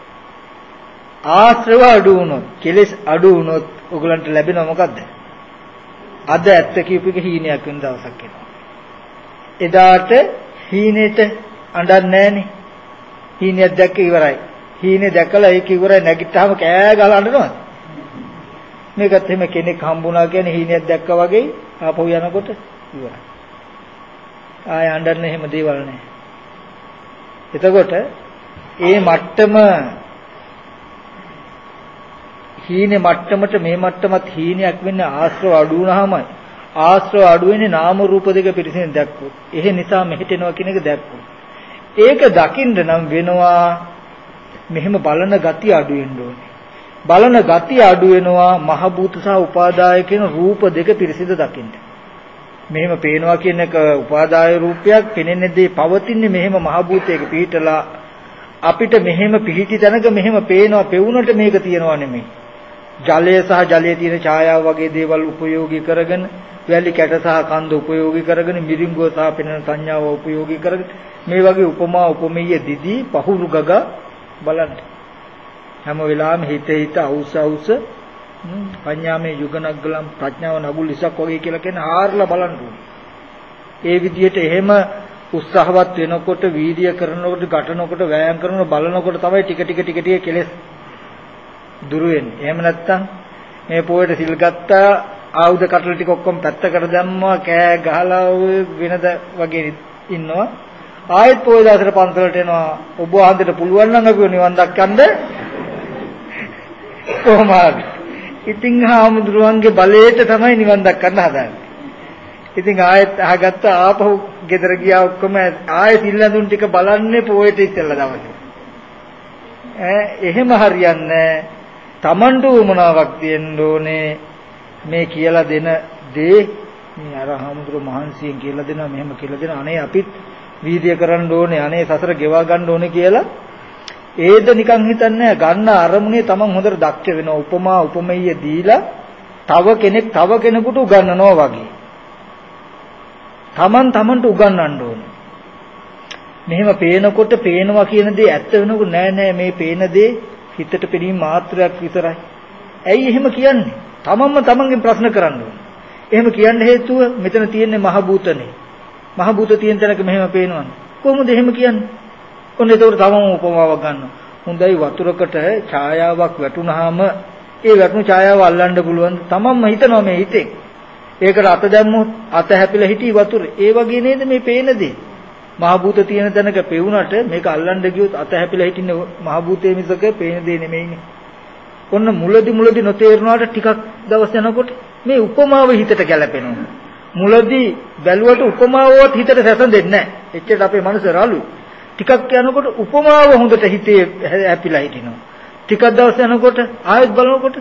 ආශ්‍රව අඩු වුණොත් කෙලෙස් අඩු වුණොත් ඔයගලන්ට ලැබෙනව මොකද්ද? අද ඇත්ත කියපු එක හීනයක් වෙන දවසක් එනවා. එදාට හීනෙට අඬන්නේ නැහනේ. හීනයක් දැක්ක ඉවරයි. හීනේ දැකලා ඒක ඉවරයි නැගිට්ටාම කෑ ගහලා අඬනවද? මේකත් එහෙම කෙනෙක් හම්බුණා කියන්නේ හීනයක් දැක්කා වගේ ආපහු යනකොට ඉවරයි. ආය අඬන්න එහෙම දේවල් නැහැ. එතකොට ඒ මට්ටම හීනේ මට්ටමට මේ මට්ටමත් හීනයක් වෙන්නේ ආශ්‍රව අඩු වුණාමයි. ආශ්‍රව අඩු වෙන්නේ නාම රූප දෙක පිරිසිදු දැක්කොත්. එහෙ නිසා මෙහෙට එනවා කියන එක දැක්කොත්. ඒක දකින්න නම් වෙනවා මෙහෙම බලන ගතිය අඩු වෙන්න ඕනේ. බලන ගතිය අඩු වෙනවා මහ භූත සහ උපාදාය කියන රූප දෙක පිරිසිදු දකින්න. මෙහෙම පේනවා කියන එක උපාදාය රූපයක් පෙනෙන්නේ දේ පවතින්නේ මෙහෙම මහ භූතයක පිහිටලා අපිට මෙහෙම පිහිටි තැනක මෙහෙම පේනවා පෙවුනට මේක තියනවා නෙමෙයි. ජලය සහ ජලයේ තියෙන ඡායාව වගේ දේවල් උපයෝගී කරගෙන වැලි කැට සහ කන්ද උපයෝගී කරගෙන මිරිඟුව සහ පෙනෙන සංඥාව උපයෝගී කරගෙන මේ වගේ උපමා උපමෙය දිදී පහුරු ගග බලන්න. හැම වෙලාවෙම හිත අවුස පඤ්ඤාමේ යුගනග්ගලම් ප්‍රඥාව නගුල් ඉසක් වගේ කියලා කියන ආර්ලා බලන්න ඕනේ. ඒ විදිහට එහෙම උත්සාහවත් වෙනකොට වීර්ය කරනකොට ඝටනකොට වෑයම් කරනකොට බලනකොට තමයි ටික ටික කෙලෙස් දුරු වෙන්නේ. එහෙම නැත්තම් මේ පොයට සිල් ගත්තා ආයුධ කටල ටික ඔක්කොම පැත්තකට දැම්මා කෑ ගහලා වෙනද වගේ ඉන්නවා. ආයෙත් පොය දාසට පන්සලට එනවා. ඔබ වහන්සේට පුළුවන් නම් අපි නිවන් දක්කන්න කොහොමද? ඉතින් හාමුදුරුවන්ගේ බලයට තමයි නිවන් දක්කන්න හදන්නේ. ඉතින් ආයෙත් අහගත්ත ආපහු ගෙදර ගියා ඔක්කොම ආයෙ සිල් ඇඳුම් ටික බලන්නේ පොයට ඉස්සෙල්ලා දවසේ. එහෙම හරියන්නේ තමන්ට උමනාවක් තියෙන්න ඕනේ මේ කියලා දෙන දේ මේ අර හාමුදුරුවෝ මහන්සියෙන් කියලා දෙනවා මෙහෙම කියලා දෙනවා අනේ අපිත් වීර්ය කරන්න ඕනේ අනේ සසර ගෙවා ගන්න ඕනේ කියලා ඒද නිකන් හිතන්නේ ගන්න අරමුණේ තමන් හොඳට දක්ෂ වෙනවා උපමා උපමෙය දීලා තව කෙනෙකුට උගන්වනවා වගේ තමන්ට උගන්වන්න ඕනේ මෙහෙම පේනකොට පේනවා කියන දේ ඇත්ත වෙනකොට නෑ මේ පේන දේ හිතට පෙනීම මාත්‍රයක් විතරයි ඇයි එහෙම කියන්නේ තමන්ම තමන්ගෙන් ප්‍රශ්න කරන්න ඕනේ එහෙම කියන්න හේතුව මෙතන තියෙන්නේ මහ භූතනේ මහ භූත තියෙන තැනක මෙහෙම පේනවනේ කොහොමද එහෙම කියන්නේ ඔන්න ඒකට තමම උපමාවක් ගන්නවා. හොඳයි වතුරකට ඡායාවක් වැටුනහම ඒ වැටුණු ඡායාව අල්ලන්න පුළුවන්. තමන්ම හිතනවා මේ හිතෙන්. ඒකට අත දැම්මොත් අත හැපිලා හිටි වතුර. ඒ වගේ නේද මේ පේන දේ. මහ භූත තියෙන තැනක පෙවුනට මේක අල්ලන්න ගියොත් අත හැපිලා හිටින්නේ මහ භූතයේ මිසක පේන දේ නෙමෙයිනේ. ඔන්න මුලදි නොතේරුණාට ටිකක් දවස් යනකොට මේ උපමාව හිතට ගැලපෙනවා. මුලදී බැලුවට උපමාවවත් හිතට සැසඳෙන්නේ නැහැ. එච්චර අපේ මනස රළුයි. ටිකක් යනකොට උපමාව හොඳට හිතේ හැපිලා හිටිනවා. ටිකක් දවස් යනකොට ආයෙත් බලනකොට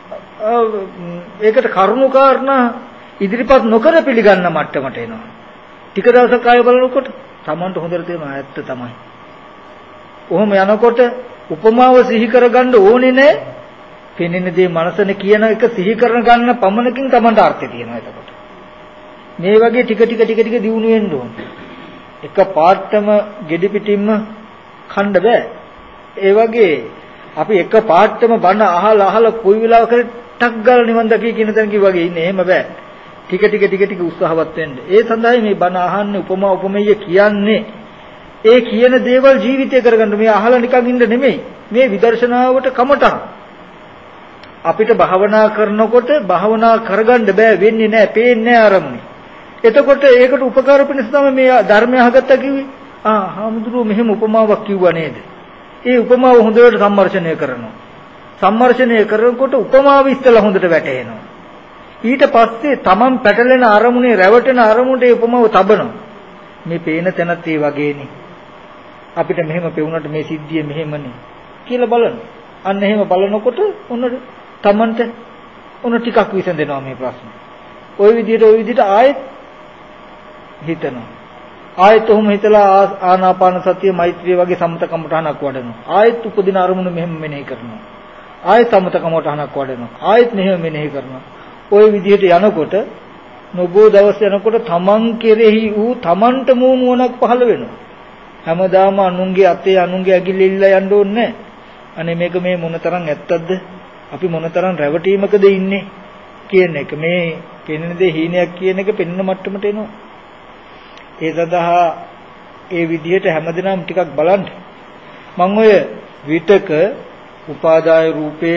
ඒකට කරුණු කාරණා ඉදිරිපත් නොකර පිළිගන්න මට්ටමට එනවා. ටික දවසක් ආයෙ බලනකොට Tamanට හොඳට තේරෙනවා ඇත්ත තමයි. කොහොම යනකොට උපමාව සිහි කරගන්න ඕනේ නැහැ. පෙනෙන දේ මනසනේ කියන එක සිහි කරන ගන්න පමණකින් Tamanට අර්ථය තියෙනවා එතකොට. මේ වගේ ටික දියුණු වෙන්න ඕනේ. එක පාටම gedi pitimම කන්න බෑ. ඒ වගේ අපි එක පාටම බණ අහලා කොයි වෙලාවකරි ටක් ගාලා නිවන් දකී කියන තැනක වගේ ඉන්නේ. එහෙම බෑ. ටික උත්සාහවත් වෙන්න. ඒ සඳහායි මේ බණ අහන්නේ උපමා උපමේය කියන්නේ. ඒ කියන දේවල් ජීවිතය කරගන්න මේ අහලා නිකන් ඉන්න නෙමෙයි. මේ විදර්ශනාවට කමටහන්. අපිට භාවනා කරනකොට භාවනා කරගන්න බෑ වෙන්නේ නැහැ, පේන්නේ නැහැ ආරම්භනේ. එතකොට ඒකට උපකාර පිණිස තමයි මේ ධර්මය අහගත්තා කිව්වේ. හාමුදුරුවෝ මෙහෙම උපමාවක් කිව්වා නේද? ඒ උපමාව හොඳට සම්මර්ෂණය කරනවා. සම්මර්ෂණය කරනකොට උපමාව ඉස්සලා හොඳට වැටහෙනවා. ඊට පස්සේ Taman පැටලෙන අරමුණේ රැවටෙන අරමුණට ඒ උපමාව තබනවා. මේ පේන තැනත් ඒ වගේනේ. අපිට මෙහෙම පෙවුනට මේ සිද්ධිය මෙහෙමනේ කියලා බලන්න. අන්න එහෙම බලනකොට ඔන්න Tamanට ඔන්න ටිකක් විසඳෙනවා මේ ප්‍රශ්නේ. ওই විදිහට ආයෙත් හිතනවා. ආයෙත් ඔහොම හිතලා ආනාපාන සතිය මෛත්‍රිය වගේ සමත කමටහනක් වඩනවා. ආයෙත් උපදින අරමුණ මෙහෙම මෙනෙහි කරනවා. ආයෙත් සමත කමටහනක් වඩනවා. ආයෙත් මෙහෙම මෙනෙහි කරනවා. ওই විදිහට යනකොට නොබෝ දවස් යනකොට තමන් කෙරෙහි වූ තමන්ට මෝමුණක් පහළ වෙනවා. හැමදාම අනුන්ගේ අතේ අනුන්ගේ ඇඟිල්ල ඉල්ලලා යන්න ඕනේ නැහැ. අනේ මේක මේ මොනතරම් ඇත්තක්ද? අපි මොනතරම් රැවටීමකද ඉන්නේ කියන එක. මේ පෙනෙන දේ හීනයක් කියන එක පෙනෙන මට්ටමට එනවා. ඒ සඳහා ඒ විදිහට හැමදෙනාම ටිකක් බලන්න. මම ඔය විතක උපාදාය රූපය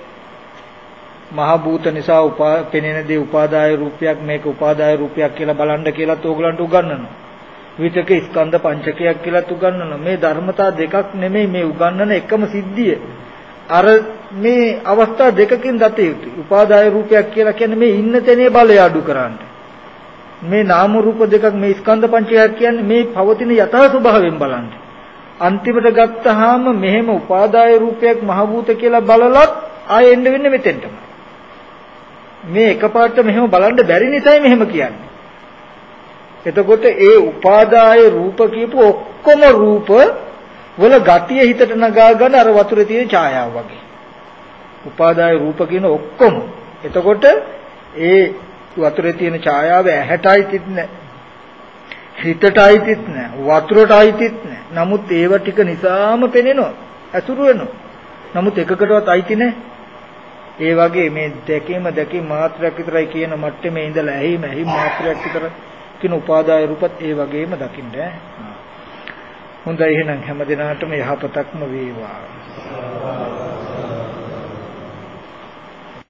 මහ භූත නිසා පෙනෙන දේ උපාදාය රූපයක්, මේක උපාදාය රූපයක් කියලා බලන්න කියලාත් ඕගලන්ට උගන්වනවා. විතක ස්කන්ධ පංචකයක් කියලාත් උගන්වනවා. මේ ධර්මතා දෙකක් නෙමෙයි මේ උගන්වන එකම සිද්ධිය. අර මේ අවස්ථා දෙකකින් දත යුතුයි. උපාදාය රූපයක් කියලා කියන්නේ මේ ඉන්න තැනේ බලය අඩු කරන්න. මේ නාම රූප දෙකක් මේ ස්කන්ධ පංචකයක් කියන්නේ මේ පවතින යථා ස්වභාවයෙන් බලන්න. අන්තිමට ගත්තාම මෙහෙම උපාදාය රූපයක් මහ භූත කියලා බලලත් ආයෙ එන්න වෙන්නේ මෙතෙන්ටම. මේ එකපාරට මෙහෙම බලන්න බැරි නිසායි මෙහෙම කියන්නේ. එතකොට ඒ උපාදාය රූප කියපු ඔක්කොම රූප වල ගතිය හිතට නගා ගන්න අර වතුරේ තියෙන ඡායාව වගේ. උපාදාය රූප කියන ඔක්කොම. එතකොට ඒ වතුරේ තියෙන ඡායාව ඇහැටයි තිත් නැහැ. හිතටයි තිත් නැහැ. වතුරටයි තිත් නැහැ. නමුත් ඒව ටික නිසාම පෙනෙනවා. අසුරු වෙනවා. නමුත් එකකටවත් අයිති නැහැ. ඒ වගේ මේ දැකීම මාත්‍රයක් විතරයි කියන මට්ටමේ ඉඳලා ඇහිම මාත්‍රයක් විතර කියන උපාදාය රූපත් ඒ වගේම දකින්න. හොඳයි එහෙනම් හැම දිනාටම යහපතක්ම වේවා.